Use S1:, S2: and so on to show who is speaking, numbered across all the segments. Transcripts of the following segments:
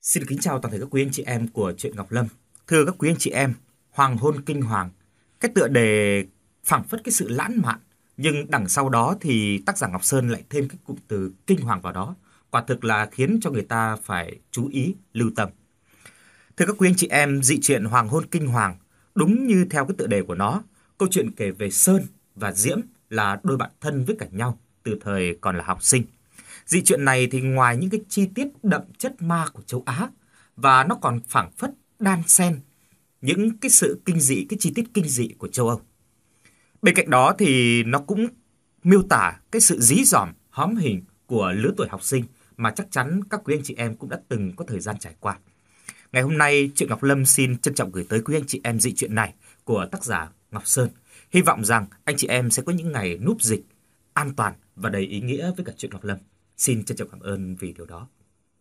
S1: Xin kính chào toàn thể các quý anh chị em của truyện Ngọc Lâm. Thưa các quý anh chị em, hoàng hôn kinh hoàng, cái tựa đề phảng phất cái sự lãng mạn, nhưng đằng sau đó thì tác giả Ngọc Sơn lại thêm cái cụm từ kinh hoàng vào đó, quả thực là khiến cho người ta phải chú ý, lưu tâm. Thưa các quý anh chị em, dị truyện Hoàng hôn kinh hoàng, đúng như theo cái tựa đề của nó, câu chuyện kể về Sơn và Diễm là đôi bạn thân với cả nhau từ thời còn là học sinh. Dị truyện này thì ngoài những cái chi tiết đậm chất ma của châu Á và nó còn phảng phất đan xen những cái sự kinh dị, cái chi tiết kinh dị của châu Âu. Bên cạnh đó thì nó cũng miêu tả cái sự dí dỏm, hóm hình của lứa tuổi học sinh mà chắc chắn các quý anh chị em cũng đã từng có thời gian trải qua. Ngày hôm nay, truyện Ngọc Lâm xin trân trọng gửi tới quý anh chị em dị truyện này của tác giả Ngọc Sơn. Hy vọng rằng anh chị em sẽ có những ngày núp dịch an toàn và đầy ý nghĩa với cả truyện Ngọc Lâm. Xin trân trọng cảm ơn vì điều đó.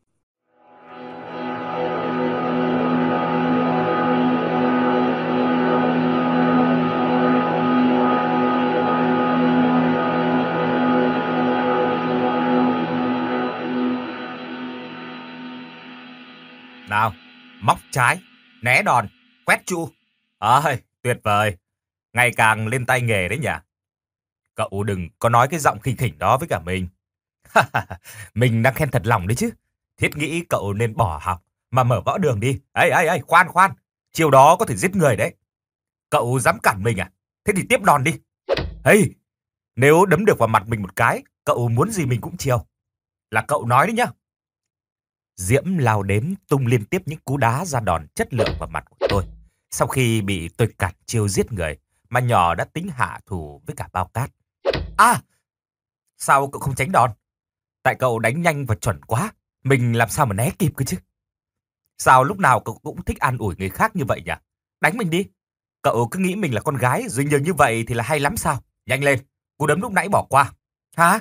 S2: Nào, móc trái, né đòn, quét trụ. Ơi, tuyệt vời. Ngày càng lên tay nghề đấy nhỉ. Cậu đừng có nói cái giọng khinh khỉnh đó với cả mình. Mình đang khen thật lòng đấy chứ. Thiết nghĩ cậu nên bỏ học mà mở võ đường đi. Ê, khoan khoan. Chiều đó có thể giết người đấy. Cậu dám cản mình à? Thế thì tiếp đòn đi. Hey, nếu đấm được vào mặt mình một cái, cậu muốn gì mình cũng chiều. Là cậu nói đấy nhá. Diễm lao đến tung liên tiếp những cú đá ra đòn chất lượng vào mặt của tôi. Sau khi bị tôi cản chiêu giết người, mà nhỏ đã tính hạ thủ với cả bao cát. À! Sao cậu không tránh đòn? Tại cậu đánh nhanh và chuẩn quá. Mình làm sao mà né kịp cơ chứ? Sao lúc nào cậu cũng thích an ủi người khác như vậy nhỉ? Đánh mình đi. Cậu cứ nghĩ mình là con gái, rồi nhường như vậy thì là hay lắm sao? Nhanh lên, cú đấm lúc nãy bỏ qua. Hả?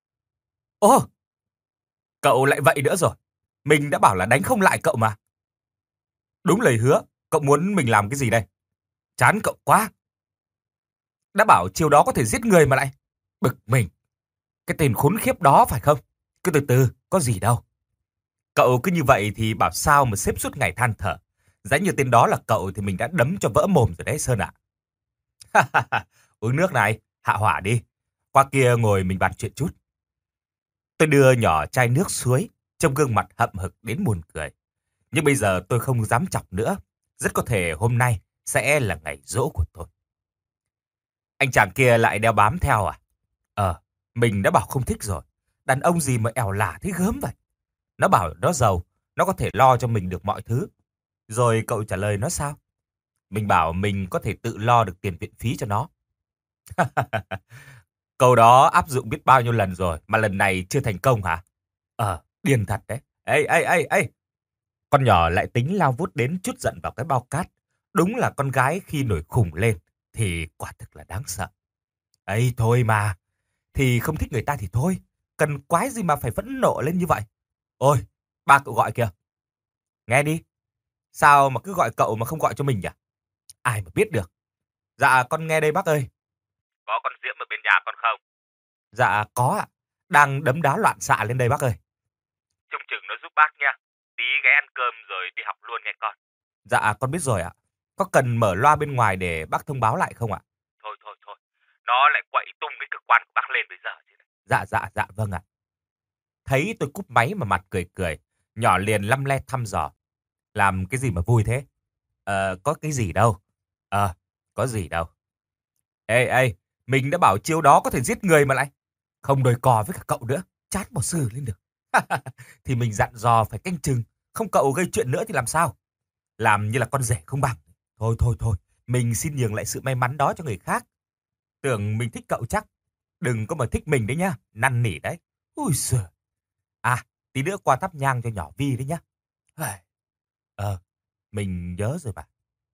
S2: Ồ! Cậu lại vậy nữa rồi. Mình đã bảo là đánh không lại cậu mà. Đúng lời hứa, cậu muốn mình làm cái gì đây? Chán cậu quá. Đã bảo chiều đó có thể giết người mà lại. Bực mình. Cái tên khốn khiếp đó phải không? Cứ từ từ, có gì đâu. Cậu cứ như vậy thì bảo sao mà sếp suốt ngày than thở. Giá như tên đó là cậu thì mình đã đấm cho vỡ mồm rồi đấy Sơn ạ. Uống nước này, hạ hỏa đi. Qua kia ngồi mình bàn chuyện chút. Tôi đưa nhỏ chai nước suối, trông gương mặt hậm hực đến buồn cười. Nhưng bây giờ tôi không dám chọc nữa. Rất có thể hôm nay sẽ là ngày giỗ của tôi. Anh chàng kia lại đeo bám theo à? Mình đã bảo không thích rồi. Đàn ông gì mà ẻo lả thế gớm vậy? Nó bảo nó giàu, nó có thể lo cho mình được mọi thứ. Rồi cậu trả lời nó sao? Mình bảo mình có thể tự lo được tiền viện phí cho nó. Câu đó áp dụng biết bao nhiêu lần rồi, mà lần này chưa thành công hả? Điên thật đấy. Ê! Con nhỏ lại tính lao vút đến trút giận vào cái bao cát. Đúng là con gái khi nổi khùng lên thì quả thực là đáng sợ. Ấy thôi mà, thì không thích người ta thì thôi. Cần quái gì mà phải phẫn nộ lên như vậy? Ôi, ba cậu gọi kìa. Nghe đi. Sao mà cứ gọi cậu mà không gọi cho mình nhỉ? Ai mà biết được. Dạ con nghe đây bác ơi. Có con Diễm ở bên nhà con không? Dạ có ạ. Đang đấm đá loạn xạ lên đây bác ơi. Trông chừng nó giúp bác nha. Tí ghé ăn cơm rồi đi học luôn nghe con. Dạ con biết rồi ạ. Có cần mở loa bên ngoài để bác thông báo lại không ạ? Thôi. Nó lại quậy tung cái cực quan của bác lên bây giờ chứ. Dạ vâng ạ. Thấy tôi cúp máy mà mặt cười cười. Nhỏ liền lăm le thăm dò. Làm cái gì mà vui thế? Có cái gì đâu. Có gì đâu. Ê, mình đã bảo chiêu đó có thể giết người mà lại. Không đôi cò với cả cậu nữa. Chát bỏ xử lên được. Thì mình dặn dò phải canh chừng. Không cậu gây chuyện nữa thì làm sao? Làm như là con rể không bằng. Thôi. Mình xin nhường lại sự may mắn đó cho người khác. Tưởng mình thích cậu chắc. Đừng có mà thích mình đấy nhá. Năn nỉ đấy. Ui giời. À, tí nữa qua thắp nhang cho nhỏ Vi đấy nhá. Mình nhớ rồi bà.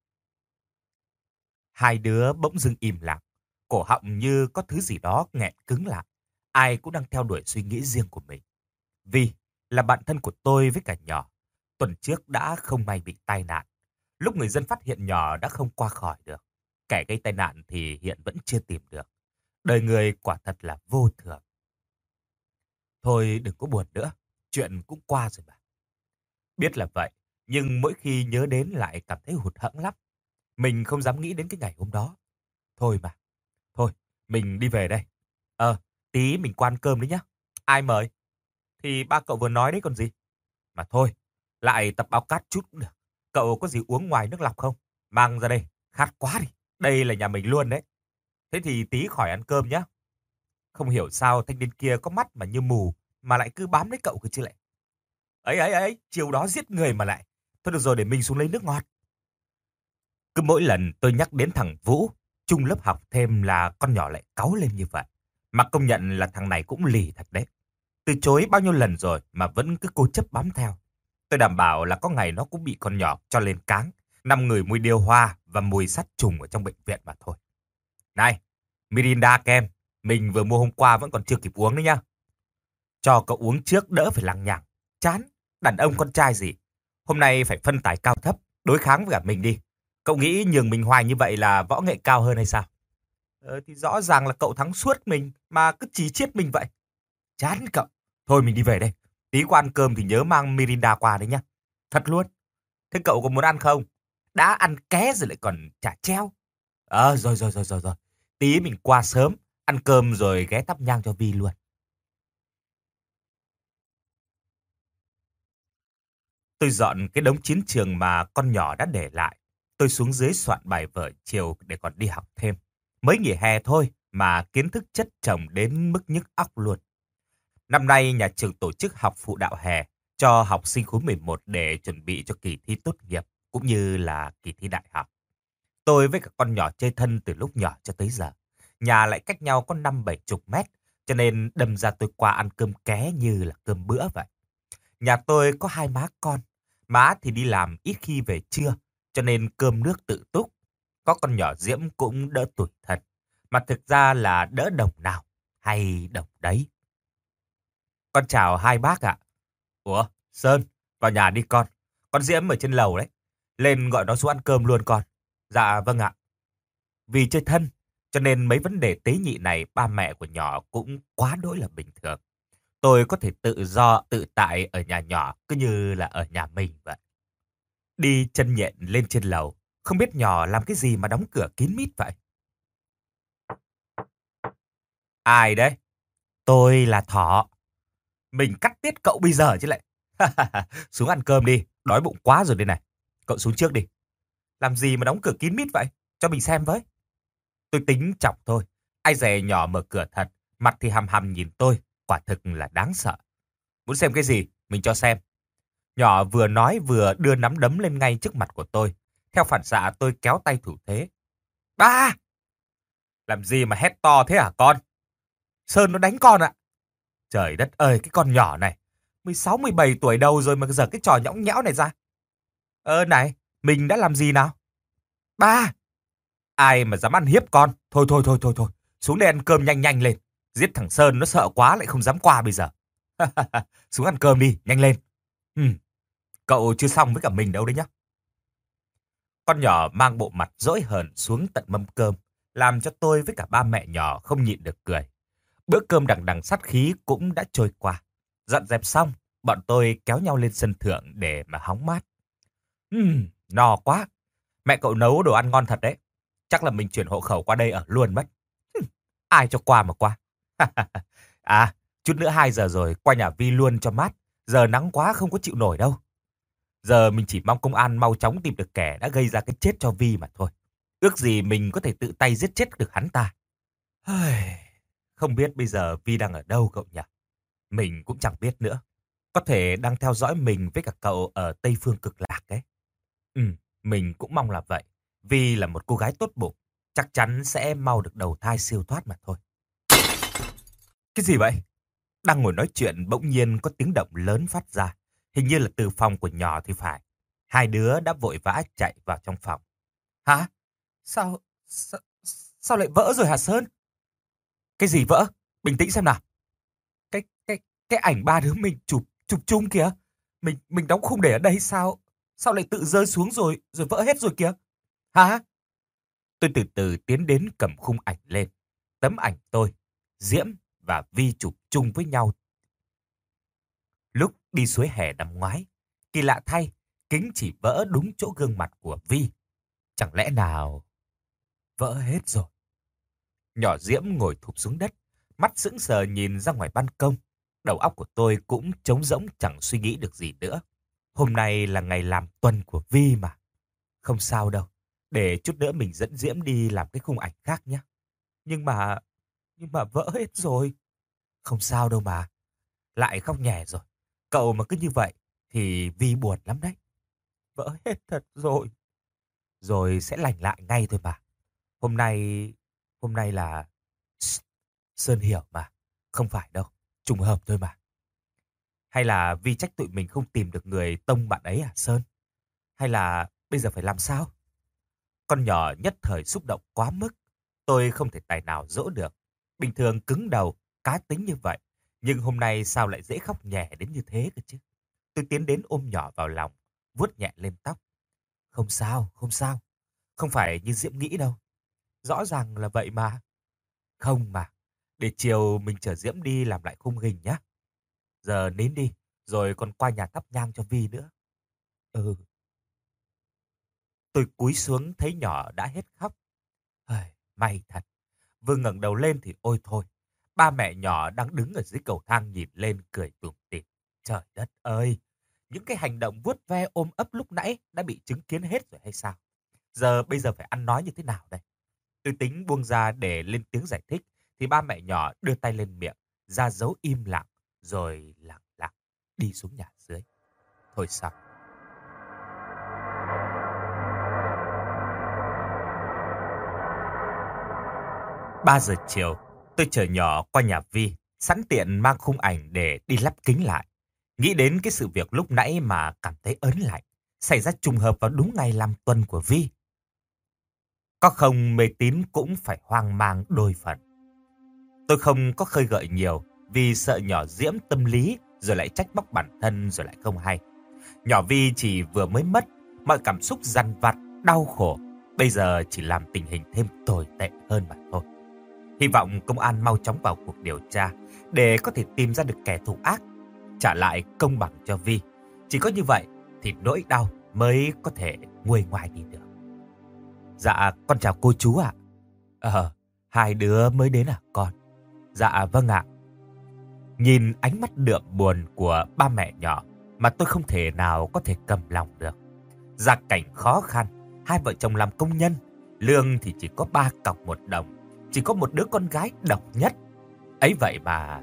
S2: Hai đứa bỗng dưng im lặng. Cổ họng như có thứ gì đó nghẹn cứng lại. Ai cũng đang theo đuổi suy nghĩ riêng của mình. Vi là bạn thân của tôi với cả nhỏ. Tuần trước đã không may bị tai nạn. Lúc người dân phát hiện nhỏ đã không qua khỏi được. Kẻ gây tai nạn thì hiện vẫn chưa tìm được. Đời người quả thật là vô thường. Thôi đừng có buồn nữa. Chuyện cũng qua rồi mà. Biết là vậy, nhưng mỗi khi nhớ đến lại cảm thấy hụt hẫng lắm. Mình không dám nghĩ đến cái ngày hôm đó. Thôi mà, thôi, mình đi về đây. Tí mình qua ăn cơm đấy nhá. Ai mời? Thì ba cậu vừa nói đấy còn gì. Mà thôi, lại tập bao cát chút cũng được. Cậu có gì uống ngoài nước lọc không? Mang ra đây, khát quá đi. Đây là nhà mình luôn đấy. Thế thì tí khỏi ăn cơm nhá. Không hiểu sao thanh niên kia có mắt mà như mù, mà lại cứ bám lấy cậu cơ chứ lại. Ấy, chiều đó giết người mà lại. Thôi được rồi, để mình xuống lấy nước ngọt. Cứ mỗi lần tôi nhắc đến thằng Vũ, chung lớp học thêm là con nhỏ lại cáu lên như vậy. Mà công nhận là thằng này cũng lì thật đấy. Từ chối bao nhiêu lần rồi mà vẫn cứ cố chấp bám theo. Tôi đảm bảo là có ngày nó cũng bị con nhỏ cho lên cáng, năm người mùi điều hoa và mùi sát trùng ở trong bệnh viện mà thôi. Này, Mirinda kem, mình vừa mua hôm qua vẫn còn chưa kịp uống đấy nhá. Cho cậu uống trước đỡ phải lằng nhằng. Chán, đàn ông con trai gì. Hôm nay phải phân tài cao thấp, đối kháng với cả mình đi. Cậu nghĩ nhường mình hoài như vậy là võ nghệ cao hơn hay sao? Thì rõ ràng là cậu thắng suốt mình mà cứ chí chiết mình vậy. Chán cậu. Thôi mình đi về đây. Tí qua ăn cơm thì nhớ mang Mirinda qua đấy nhá. Thật luôn. Thế cậu có muốn ăn không? Đã ăn ké rồi lại còn chả treo. Rồi. Tí mình qua sớm, ăn cơm rồi ghé thắp nhang cho Vi luôn. Tôi dọn cái đống chiến trường mà con nhỏ đã để lại. Tôi xuống dưới soạn bài vở chiều để còn đi học thêm. Mới nghỉ hè thôi mà kiến thức chất chồng đến mức nhức óc luôn. Năm nay nhà trường tổ chức học phụ đạo hè cho học sinh khối 11 để chuẩn bị cho kỳ thi tốt nghiệp cũng như là kỳ thi đại học. Tôi với cả con nhỏ chơi thân từ lúc nhỏ cho tới giờ. Nhà lại cách nhau có 50-70 mét, cho nên đâm ra tôi qua ăn cơm ké như là cơm bữa vậy. Nhà tôi có hai má con. Má thì đi làm ít khi về trưa, cho nên cơm nước tự túc. Có con nhỏ Diễm cũng đỡ tủi thật. Mà thực ra là đỡ đồng nào, hay đồng đấy. Con chào hai bác ạ. Ủa, Sơn, vào nhà đi con. Con Diễm ở trên lầu đấy. Lên gọi nó xuống ăn cơm luôn con. Dạ vâng ạ. Vì chơi thân, cho nên mấy vấn đề tế nhị này ba mẹ của nhỏ cũng quá đỗi là bình thường. Tôi có thể tự do, tự tại ở nhà nhỏ cứ như là ở nhà mình vậy. Đi chân nhện lên trên lầu, không biết nhỏ làm cái gì mà đóng cửa kín mít vậy. Ai đấy? Tôi là Thỏ. Mình cắt tiết cậu bây giờ chứ lại. Xuống ăn cơm đi, đói bụng quá rồi đây này. Cậu xuống trước đi. Làm gì mà đóng cửa kín mít vậy? Cho mình xem với. Tôi tính chọc thôi. Ai dè nhỏ mở cửa thật, mặt thì hằm hằm nhìn tôi. Quả thực là đáng sợ. Muốn xem cái gì? Mình cho xem. Nhỏ vừa nói vừa đưa nắm đấm lên ngay trước mặt của tôi. Theo phản xạ tôi kéo tay thủ thế. Ba! Làm gì mà hét to thế hả con? Sơn nó đánh con ạ. Trời đất ơi, cái con nhỏ này. 16-17 tuổi đầu rồi mà giờ cái trò nhõng nhẽo này ra. Này, mình đã làm gì nào? Ba! Ai mà dám ăn hiếp con? Thôi. Xuống đây ăn cơm nhanh nhanh lên. Giết thằng Sơn nó sợ quá lại không dám qua bây giờ. Xuống ăn cơm đi, nhanh lên. Ừ, cậu chưa xong với cả mình đâu đấy nhá. Con nhỏ mang bộ mặt dỗi hờn xuống tận mâm cơm, làm cho tôi với cả ba mẹ nhỏ không nhịn được cười. Bữa cơm đằng đằng sát khí cũng đã trôi qua. Dọn dẹp xong, bọn tôi kéo nhau lên sân thượng để mà hóng mát. No quá. Mẹ cậu nấu đồ ăn ngon thật đấy. Chắc là mình chuyển hộ khẩu qua đây ở luôn mất. Ai cho qua mà qua. Chút nữa 2 giờ rồi, qua nhà Vi luôn cho mát. Giờ nắng quá không có chịu nổi đâu. Giờ mình chỉ mong công an mau chóng tìm được kẻ đã gây ra cái chết cho Vi mà thôi. Ước gì mình có thể tự tay giết chết được hắn ta. Không biết bây giờ Vi đang ở đâu cậu nhỉ? Mình cũng chẳng biết nữa. Có thể đang theo dõi mình với cả cậu ở Tây Phương Cực Lạc ấy. Mình cũng mong là vậy. Vi là một cô gái tốt bụng. Chắc chắn sẽ mau được đầu thai siêu thoát mà thôi. Cái gì vậy? Đang ngồi nói chuyện bỗng nhiên có tiếng động lớn phát ra. Hình như là từ phòng của nhỏ thì phải. Hai đứa đã vội vã chạy vào trong phòng. Hả? Sao lại vỡ rồi hả Sơn? Cái gì vỡ? Bình tĩnh xem nào. Cái cái ảnh ba đứa mình chụp chung kìa. Mình đóng khung để ở đây sao? Sao lại tự rơi xuống rồi vỡ hết rồi kìa? Hả? Tôi từ từ tiến đến cầm khung ảnh lên. Tấm ảnh tôi, Diễm và Vi chụp chung với nhau lúc đi suối hè năm ngoái. Kỳ lạ thay, kính chỉ vỡ đúng chỗ gương mặt của Vi. Chẳng lẽ nào vỡ hết rồi? Nhỏ Diễm ngồi thụp xuống đất, mắt sững sờ nhìn ra ngoài ban công. Đầu óc của tôi cũng trống rỗng, chẳng suy nghĩ được gì nữa. Hôm nay là ngày làm tuần của Vi mà. Không sao đâu, để chút nữa mình dẫn Diễm đi làm cái khung ảnh khác nhé. Nhưng mà vỡ hết rồi. Không sao đâu mà. Lại khóc nhè rồi. Cậu mà cứ như vậy thì Vi buồn lắm đấy. Vỡ hết thật rồi. Rồi sẽ lành lại ngay thôi mà. Hôm nay là... Sơn hiểu mà. Không phải đâu. Trùng hợp thôi mà. Hay là Vi trách tụi mình không tìm được người tông bạn ấy à Sơn? Hay là bây giờ phải làm sao? Con nhỏ nhất thời xúc động quá mức. Tôi không thể tài nào dỗ được. Bình thường cứng đầu, cá tính như vậy. Nhưng hôm nay sao lại dễ khóc nhè đến như thế cơ chứ? Tôi tiến đến ôm nhỏ vào lòng, vuốt nhẹ lên tóc. Không sao, không sao. Không phải như Diễm nghĩ đâu. Rõ ràng là vậy mà. Không mà. Để chiều mình chở Diễm đi làm lại khung hình nhá. Giờ nín đi, rồi còn qua nhà thắp nhang cho Vi nữa. Ừ. Tôi cúi xuống thấy nhỏ đã hết khóc. May thật. Vừa ngẩng đầu lên thì ôi thôi. Ba mẹ nhỏ đang đứng ở dưới cầu thang nhìn lên cười tủm tỉm. Trời đất ơi! Những cái hành động vuốt ve ôm ấp lúc nãy đã bị chứng kiến hết rồi hay sao? Bây giờ phải ăn nói như thế nào đây? Tôi tính buông ra để lên tiếng giải thích thì ba mẹ nhỏ đưa tay lên miệng, ra dấu im lặng rồi lặng lặng đi xuống nhà dưới. Thôi xong. 3 giờ chiều, tôi chở nhỏ qua nhà Vi, sẵn tiện mang khung ảnh để đi lắp kính lại. Nghĩ đến cái sự việc lúc nãy mà cảm thấy ớn lạnh, xảy ra trùng hợp vào đúng ngày làm tuần của Vi. Có không mê tín cũng phải hoang mang đôi phần. Tôi không có khơi gợi nhiều vì sợ nhỏ Diễm tâm lý rồi lại trách móc bản thân rồi lại không hay. Nhỏ Vi chỉ vừa mới mất, mọi cảm xúc dằn vặt, đau khổ, bây giờ chỉ làm tình hình thêm tồi tệ hơn mà thôi. Hy vọng công an mau chóng vào cuộc điều tra để có thể tìm ra được kẻ thủ ác, trả lại công bằng cho Vi. Chỉ có như vậy thì nỗi đau mới có thể nguôi ngoai đi được. Dạ, con chào cô chú ạ. Hai đứa mới đến à con? Dạ vâng ạ. Nhìn ánh mắt đượm buồn của ba mẹ nhỏ mà tôi không thể nào có thể cầm lòng được. Gia cảnh khó khăn, hai vợ chồng làm công nhân, lương thì chỉ có 3 cọc 1 đồng, chỉ có một đứa con gái độc nhất. Ấy vậy mà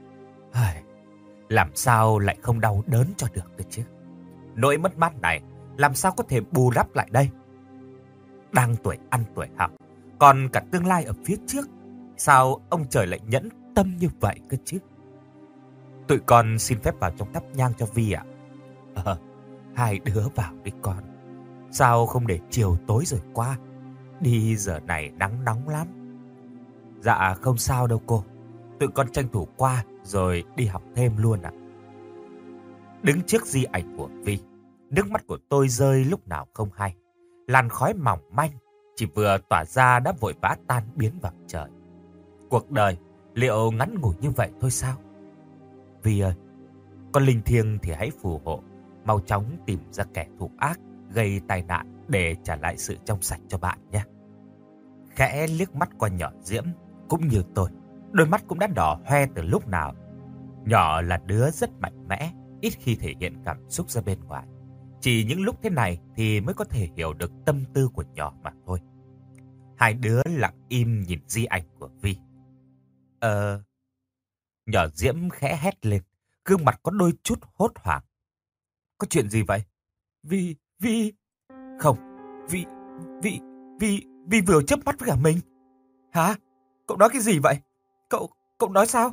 S2: làm sao lại không đau đớn cho được cơ chứ? Nỗi mất mát này làm sao có thể bù đắp lại đây? Đang tuổi ăn tuổi học, còn cả tương lai ở phía trước, sao ông trời lại nhẫn tâm như vậy cơ chứ? Tụi con xin phép vào trong thắp nhang cho Vi ạ. Hai đứa vào đi con. Sao không để chiều tối rồi qua? Đi giờ này nắng nóng lắm. Dạ không sao đâu cô. Tụi con tranh thủ qua rồi đi học thêm luôn ạ. Đứng trước di ảnh của Vi, nước mắt của tôi rơi lúc nào không hay. Làn khói mỏng manh chỉ vừa tỏa ra đã vội vã tan biến vào trời. Cuộc đời liệu ngắn ngủi như vậy thôi sao? Vi ơi, con linh thiêng thì hãy phù hộ, mau chóng tìm ra kẻ thủ ác gây tai nạn để trả lại sự trong sạch cho bạn nhé. Khẽ liếc mắt qua nhỏ Diễm, cũng như tôi, đôi mắt cũng đã đỏ hoe từ lúc nào. Nhỏ là đứa rất mạnh mẽ, ít khi thể hiện cảm xúc ra bên ngoài. Chỉ những lúc thế này thì mới có thể hiểu được tâm tư của nhỏ mà thôi. Hai đứa lặng im nhìn di ảnh của Vi. Nhỏ Diễm khẽ hét lên, gương mặt có đôi chút hốt hoảng. Có chuyện gì vậy? Vi... Không, Vi vừa chớp mắt với cả mình. Hả? Cậu nói cái gì vậy? Cậu nói sao?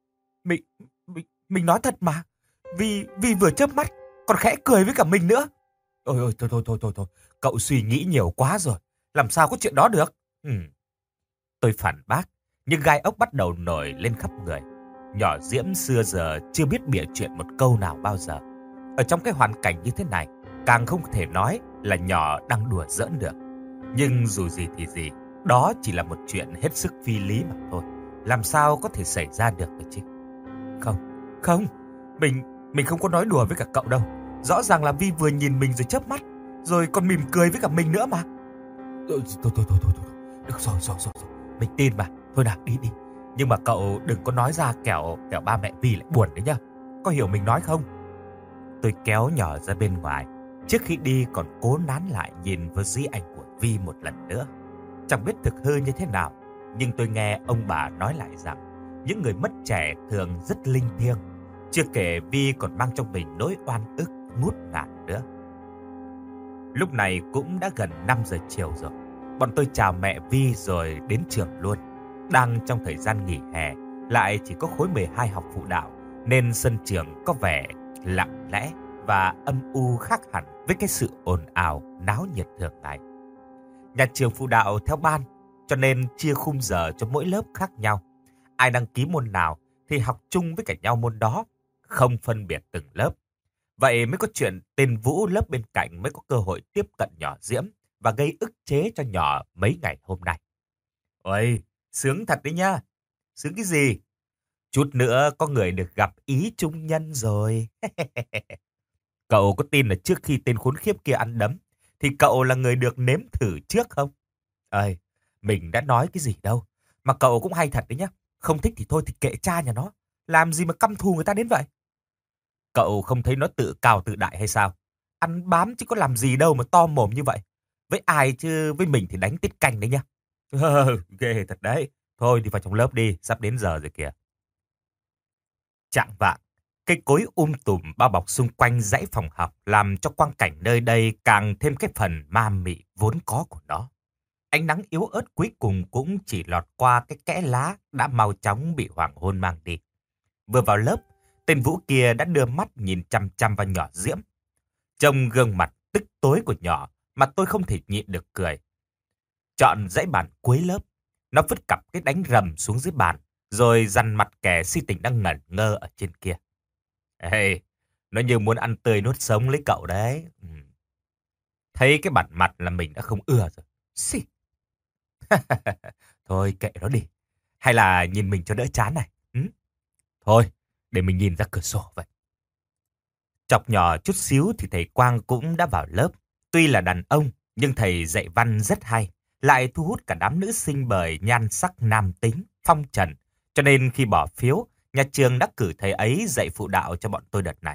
S2: Mình nói thật mà. Vi vừa chớp mắt, còn khẽ cười với cả mình nữa. Ôi, thôi. Cậu suy nghĩ nhiều quá rồi. Làm sao có chuyện đó được? Tôi phản bác, nhưng gai ốc bắt đầu nổi lên khắp người. Nhỏ Diễm xưa giờ chưa biết bịa chuyện một câu nào bao giờ. Ở trong cái hoàn cảnh như thế này, càng không thể nói là nhỏ đang đùa giỡn được. Nhưng dù gì thì gì, đó chỉ là một chuyện hết sức phi lý mà thôi. Làm sao có thể xảy ra được cơ chứ? Không, mình không có nói đùa với cả cậu đâu. Rõ ràng là Vi vừa nhìn mình rồi chớp mắt, rồi còn mỉm cười với cả mình nữa mà. Thôi. Được rồi. Mình tin mà. Thôi nào, đi. Nhưng mà cậu đừng có nói ra kẻo ba mẹ Vi lại buồn đấy nhá. Có hiểu mình nói không? Tôi kéo nhỏ ra bên ngoài. Trước khi đi còn cố nán lại nhìn vào di ảnh của Vi một lần nữa. Chẳng biết thực hư như thế nào, nhưng tôi nghe ông bà nói lại rằng những người mất trẻ thường rất linh thiêng. Chưa kể Vi còn mang trong mình nỗi oan ức ngút ngàn nữa. Lúc này cũng đã gần 5 giờ chiều rồi. Bọn tôi chào mẹ Vi rồi đến trường luôn. Đang trong thời gian nghỉ hè, lại chỉ có khối 12 học phụ đạo, nên sân trường có vẻ lặng lẽ và âm u khác hẳn với cái sự ồn ào, náo nhiệt thường ngày. Nhà trường phụ đạo theo ban, cho nên chia khung giờ cho mỗi lớp khác nhau. Ai đăng ký môn nào thì học chung với cả nhau môn đó, không phân biệt từng lớp. Vậy mới có chuyện tên Vũ lớp bên cạnh mới có cơ hội tiếp cận nhỏ Diễm và gây ức chế cho nhỏ mấy ngày hôm nay. Ôi, sướng thật đấy nhá. Sướng cái gì? Chút nữa có người được gặp ý trung nhân rồi. Cậu có tin là trước khi tên khốn khiếp kia ăn đấm, thì cậu là người được nếm thử trước không? Ơi, mình đã nói cái gì đâu. Mà cậu cũng hay thật đấy nhá. Không thích thì thôi thì kệ cha nhà nó. Làm gì mà căm thù người ta đến vậy? Cậu không thấy nó tự cao tự đại hay sao? Ăn bám chứ có làm gì đâu mà to mồm như vậy. Với ai chứ với mình thì đánh tiết canh đấy nhá. Ghê thật đấy. Thôi thì vào trong lớp đi, sắp đến giờ rồi kìa. Chạng vạng, cây cối tùm bao bọc xung quanh dãy phòng học làm cho quang cảnh nơi đây càng thêm cái phần ma mị vốn có của nó. Ánh nắng yếu ớt cuối cùng cũng chỉ lọt qua cái kẽ lá đã mau chóng bị hoàng hôn mang đi. Vừa vào lớp, tên Vũ kia đã đưa mắt nhìn chăm chăm vào nhỏ Diễm. Trông gương mặt tức tối của nhỏ mà tôi không thể nhịn được cười. Chọn dãy bàn cuối lớp, nó vứt cặp cái đánh rầm xuống dưới bàn, rồi dằn mặt kẻ si tình đang ngẩn ngơ ở trên kia. Ê, nó như muốn ăn tươi nuốt sống lấy cậu đấy. Thấy cái bản mặt là mình đã không ưa rồi. Xì. Thôi kệ nó đi. Hay là nhìn mình cho đỡ chán này. Thôi, để mình nhìn ra cửa sổ vậy. Chọc nhỏ chút xíu thì thầy Quang cũng đã vào lớp. Tuy là đàn ông, nhưng thầy dạy văn rất hay, lại thu hút cả đám nữ sinh bởi nhan sắc nam tính, phong trần. Cho nên khi bỏ phiếu, nhà trường đã cử thầy ấy dạy phụ đạo cho bọn tôi đợt này.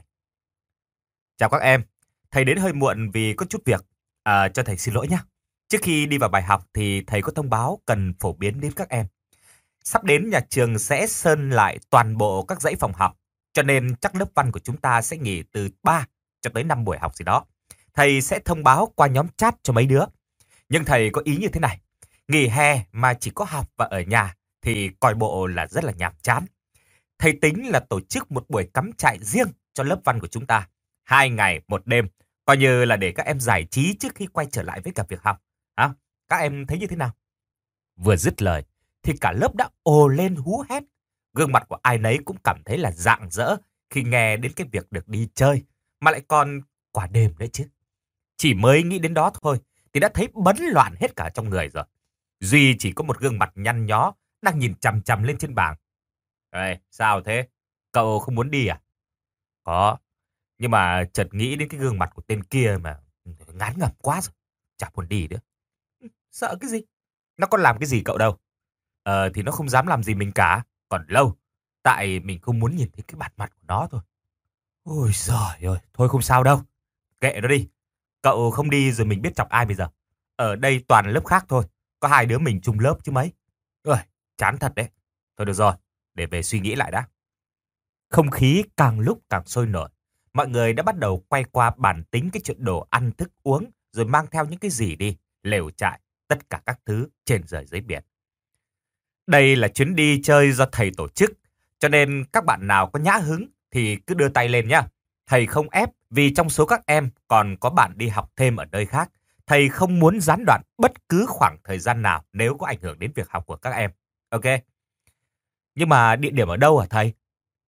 S2: Chào các em, thầy đến hơi muộn vì có chút việc. Cho thầy xin lỗi nhé. Trước khi đi vào bài học thì thầy có thông báo cần phổ biến đến các em. Sắp đến nhà trường sẽ sơn lại toàn bộ các dãy phòng học, cho nên chắc lớp văn của chúng ta sẽ nghỉ từ 3 cho tới 5 buổi học gì đó. Thầy sẽ thông báo qua nhóm chat cho mấy đứa. Nhưng thầy có ý như thế này, nghỉ hè mà chỉ có học và ở nhà thì coi bộ là rất là nhàm chán. Thầy tính là tổ chức một buổi cắm trại riêng cho lớp văn của chúng ta. 2 ngày 1 đêm, coi như là để các em giải trí trước khi quay trở lại với cả việc học. Các em thấy như thế nào? Vừa dứt lời, thì cả lớp đã ồ lên hú hét. Gương mặt của ai nấy cũng cảm thấy là rạng rỡ khi nghe đến cái việc được đi chơi, mà lại còn quả đêm nữa chứ. Chỉ mới nghĩ đến đó thôi, thì đã thấy bấn loạn hết cả trong người rồi. Duy chỉ có một gương mặt nhăn nhó, đang nhìn chằm chằm lên trên bảng. Ê, sao thế? Cậu không muốn đi à? Có, nhưng mà chợt nghĩ đến cái gương mặt của tên kia mà ngán ngẩm quá rồi. Chả muốn đi nữa. Sợ cái gì? Nó có làm cái gì cậu đâu. Thì nó không dám làm gì mình cả. Còn lâu. Tại mình không muốn nhìn thấy cái bản mặt của nó thôi. Ôi giời ơi. Thôi không sao đâu. Kệ nó đi. Cậu không đi rồi mình biết chọc ai bây giờ. Ở đây toàn lớp khác thôi. Có 2 đứa mình chung lớp chứ mấy. Ôi, chán thật đấy. Thôi được rồi. Để về suy nghĩ lại đã. Không khí càng lúc càng sôi nổi. Mọi người đã bắt đầu quay qua bàn tính cái chuyện đồ ăn thức uống. Rồi mang theo những cái gì đi. Lều trại. Tất cả các thứ trên trời dưới biển. Đây là chuyến đi chơi do thầy tổ chức, cho nên các bạn nào có nhã hứng thì cứ đưa tay lên nhá. Thầy không ép vì trong số các em còn có bạn đi học thêm ở nơi khác. Thầy không muốn gián đoạn bất cứ khoảng thời gian nào nếu có ảnh hưởng đến việc học của các em. Ok? Nhưng mà địa điểm ở đâu hả thầy?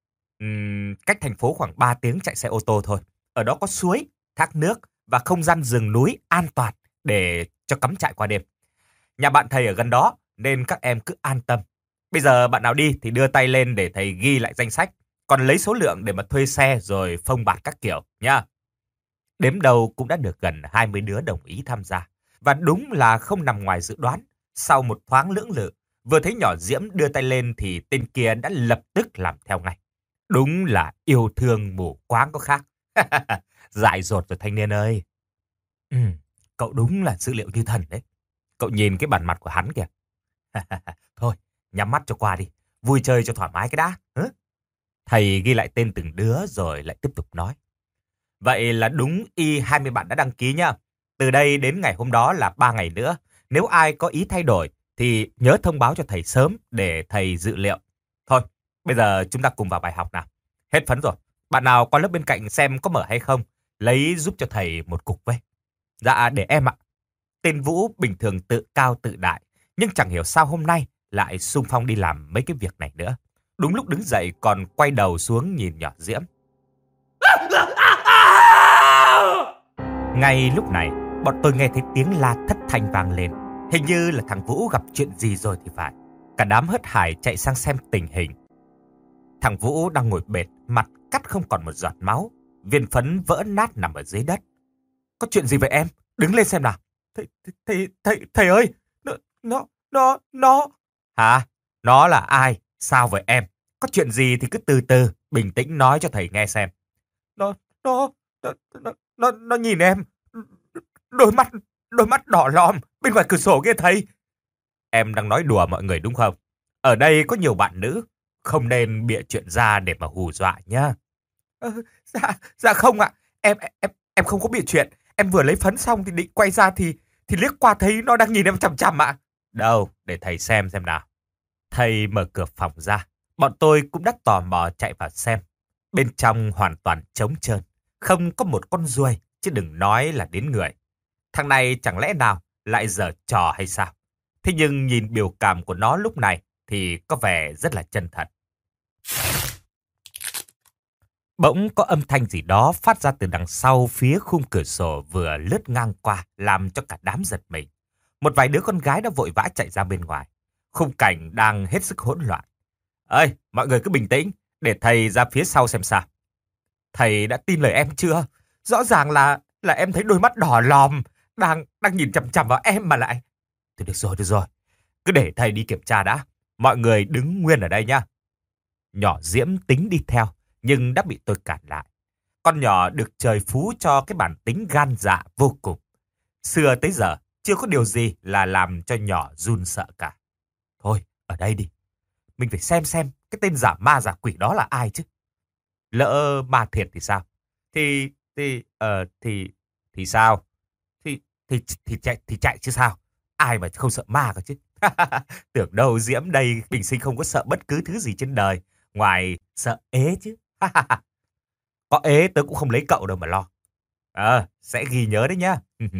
S2: Cách thành phố khoảng 3 tiếng chạy xe ô tô thôi. Ở đó có suối, thác nước và không gian rừng núi an toàn để cho cắm trại qua đêm. Nhà bạn thầy ở gần đó nên các em cứ an tâm. Bây giờ bạn nào đi thì đưa tay lên để thầy ghi lại danh sách. Còn lấy số lượng để mà thuê xe rồi phông bạt các kiểu nha. Đếm đầu cũng đã được gần 20 đứa đồng ý tham gia. Và đúng là không nằm ngoài dự đoán. Sau một thoáng lưỡng lự, vừa thấy nhỏ Diễm đưa tay lên thì tên kia đã lập tức làm theo ngay. Đúng là yêu thương mù quáng có khác. Dại dột rồi thanh niên ơi. Ừ, cậu đúng là dữ liệu như thần đấy. Cậu nhìn cái bản mặt của hắn kìa. Thôi, nhắm mắt cho qua đi. Vui chơi cho thoải mái cái đã. Hứ? Thầy ghi lại tên từng đứa rồi lại tiếp tục nói. Vậy là đúng y 20 bạn đã đăng ký nhá. Từ đây đến ngày hôm đó là 3 ngày nữa. Nếu ai có ý thay đổi thì nhớ thông báo cho thầy sớm để thầy dự liệu. Thôi, bây giờ chúng ta cùng vào bài học nào. Hết phấn rồi. Bạn nào qua lớp bên cạnh xem có mở hay không. Lấy giúp cho thầy một cục với. Dạ, để em ạ. Tên Vũ bình thường tự cao tự đại. Nhưng chẳng hiểu sao hôm nay lại xung phong đi làm mấy cái việc này nữa. Đúng lúc đứng dậy còn quay đầu xuống nhìn nhỏ Diễm. Ngay lúc này, bọn tôi nghe thấy tiếng la thất thanh vang lên. Hình như là thằng Vũ gặp chuyện gì rồi thì phải. Cả đám hớt hải chạy sang xem tình hình. Thằng Vũ đang ngồi bệt, mặt cắt không còn một giọt máu. Viên phấn vỡ nát nằm ở dưới đất. Có chuyện gì vậy em? Đứng lên xem nào. Thầy ơi! Nó... Hả? Nó là ai? Sao vậy em? Có chuyện gì thì cứ từ từ, bình tĩnh nói cho thầy nghe xem. Nó... Nó... Nó nhìn em. Đôi mắt đỏ lòm bên ngoài cửa sổ kia thầy. Em đang nói đùa mọi người đúng không? Ở đây có nhiều bạn nữ. Không nên bịa chuyện ra để mà hù dọa nhá. Dạ không ạ. Em không có bịa chuyện. Em vừa lấy phấn xong thì định quay ra thì liếc qua thấy nó đang nhìn em chằm chằm ạ. Đâu, để thầy xem nào. Thầy mở cửa phòng ra. Bọn tôi cũng đã tò mò chạy vào xem. Bên trong hoàn toàn trống trơn. Không có một con ruồi, chứ đừng nói là đến người. Thằng này chẳng lẽ nào lại giở trò hay sao? Thế nhưng nhìn biểu cảm của nó lúc này thì có vẻ rất là chân thật. Bỗng có âm thanh gì đó phát ra từ đằng sau phía khung cửa sổ vừa lướt ngang qua, làm cho cả đám giật mình. Một vài đứa con gái đã vội vã chạy ra bên ngoài. Khung cảnh đang hết sức hỗn loạn. Ơi, mọi người cứ bình tĩnh, để thầy ra phía sau xem sao. Thầy đã tin lời em chưa? Rõ ràng là em thấy đôi mắt đỏ lòm, đang nhìn chằm chằm vào em mà lại. Thôi được rồi. Cứ để thầy đi kiểm tra đã. Mọi người đứng nguyên ở đây nhá. Nhỏ Diễm tính đi theo, nhưng đã bị tôi cản lại. Con nhỏ được trời phú cho cái bản tính gan dạ vô cùng. Xưa tới giờ, chưa có điều gì là làm cho nhỏ run sợ cả. Thôi, ở đây đi. Mình phải xem cái tên giả ma giả quỷ đó là ai chứ. Lỡ ma thiệt thì sao? Thì sao? Thì chạy chứ sao? Ai mà không sợ ma cơ chứ? Tưởng đâu Diễm đây bình sinh không có sợ bất cứ thứ gì trên đời, ngoài sợ ế chứ. Có ế tớ cũng không lấy cậu đâu mà lo. Sẽ ghi nhớ đấy nhá.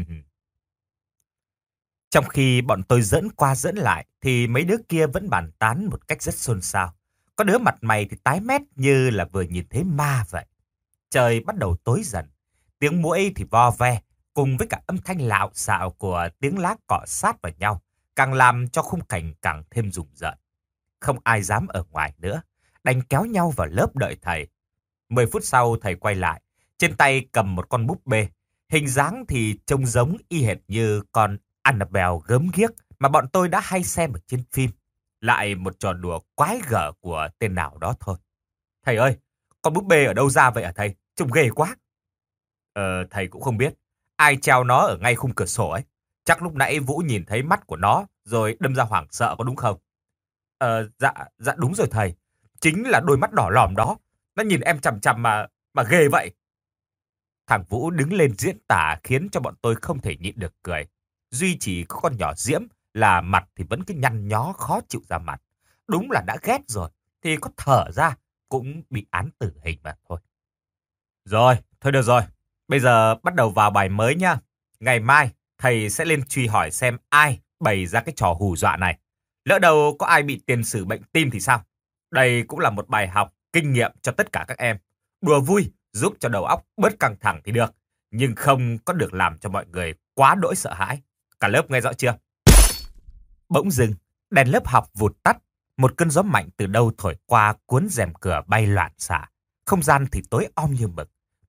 S2: Trong khi bọn tôi dẫn qua dẫn lại, thì mấy đứa kia vẫn bàn tán một cách rất xôn xao. Có đứa mặt mày thì tái mét như là vừa nhìn thấy ma vậy. Trời bắt đầu tối dần. Tiếng muỗi thì vo ve, cùng với cả âm thanh lạo xạo của tiếng lá cọ sát vào nhau, càng làm cho khung cảnh càng thêm rùng rợn. Không ai dám ở ngoài nữa, đành kéo nhau vào lớp đợi thầy. 10 phút sau thầy quay lại, trên tay cầm một con búp bê. Hình dáng thì trông giống y hệt như con Annabelle gớm ghiếc mà bọn tôi đã hay xem ở trên phim. Lại một trò đùa quái gở của tên nào đó thôi. Thầy ơi, con búp bê ở đâu ra vậy hả thầy? Trông ghê quá. Thầy cũng không biết. Ai treo nó ở ngay khung cửa sổ ấy. Chắc lúc nãy Vũ nhìn thấy mắt của nó rồi đâm ra hoảng sợ có đúng không? Dạ đúng rồi thầy. Chính là đôi mắt đỏ lòm đó. Nó nhìn em chằm chằm mà ghê vậy. Thằng Vũ đứng lên diễn tả khiến cho bọn tôi không thể nhịn được cười. Duy chỉ có con nhỏ Diễm là mặt thì vẫn cứ nhăn nhó khó chịu ra mặt. Đúng là đã ghét rồi, thì có thở ra cũng bị án tử hình mà thôi. Rồi, thôi được rồi. Bây giờ bắt đầu vào bài mới nhá. Ngày mai, thầy sẽ lên truy hỏi xem ai bày ra cái trò hù dọa này. Lỡ đâu có ai bị tiền sử bệnh tim thì sao? Đây cũng là một bài học, kinh nghiệm cho tất cả các em. Đùa vui, giúp cho đầu óc bớt căng thẳng thì được. Nhưng không có được làm cho mọi người quá đỗi sợ hãi. Cả lớp nghe rõ chưa? Bỗng dưng, đèn lớp học vụt tắt. Một cơn gió mạnh từ đâu thổi qua cuốn rèm cửa bay loạn xạ. Không gian thì tối om như mực.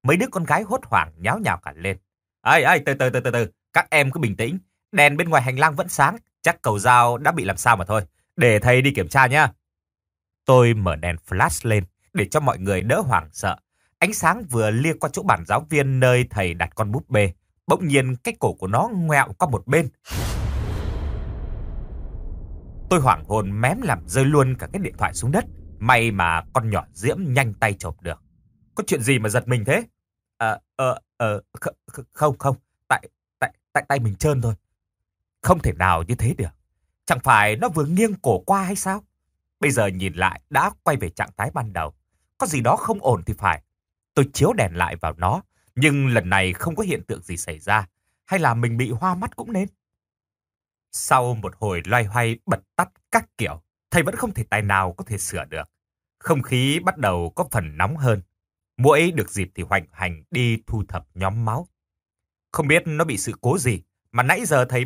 S2: Mấy đứa con gái hốt hoảng nháo nhào cả lên. Ây, từ từ. Các em cứ bình tĩnh. Đèn bên ngoài hành lang vẫn sáng. Chắc cầu dao đã bị làm sao mà thôi. Để thầy đi kiểm tra nhá. Tôi mở đèn flash lên để cho mọi người đỡ hoảng sợ. Ánh sáng vừa lia qua chỗ bàn giáo viên nơi thầy đặt con búp bê. Bỗng nhiên cái cổ của nó ngoẹo qua một bên. Tôi hoảng hồn mém làm rơi luôn cả cái điện thoại xuống đất. May mà con nhỏ Diễm nhanh tay chộp được. Có chuyện gì mà giật mình thế? Không. Tại tay mình trơn thôi. Không thể nào như thế được. Chẳng phải nó vừa nghiêng cổ qua hay sao? Bây giờ nhìn lại đã quay về trạng thái ban đầu. Có gì đó không ổn thì phải. Tôi chiếu đèn lại vào nó. Nhưng lần này không có hiện tượng gì xảy ra. Hay là mình bị hoa mắt cũng nên. Sau một hồi loay hoay bật tắt các kiểu, thầy vẫn không thể tài nào có thể sửa được. Không khí bắt đầu có phần nóng hơn. Muỗi được dịp thì hoành hành đi thu thập nhóm máu. Không biết nó bị sự cố gì mà nãy giờ thầy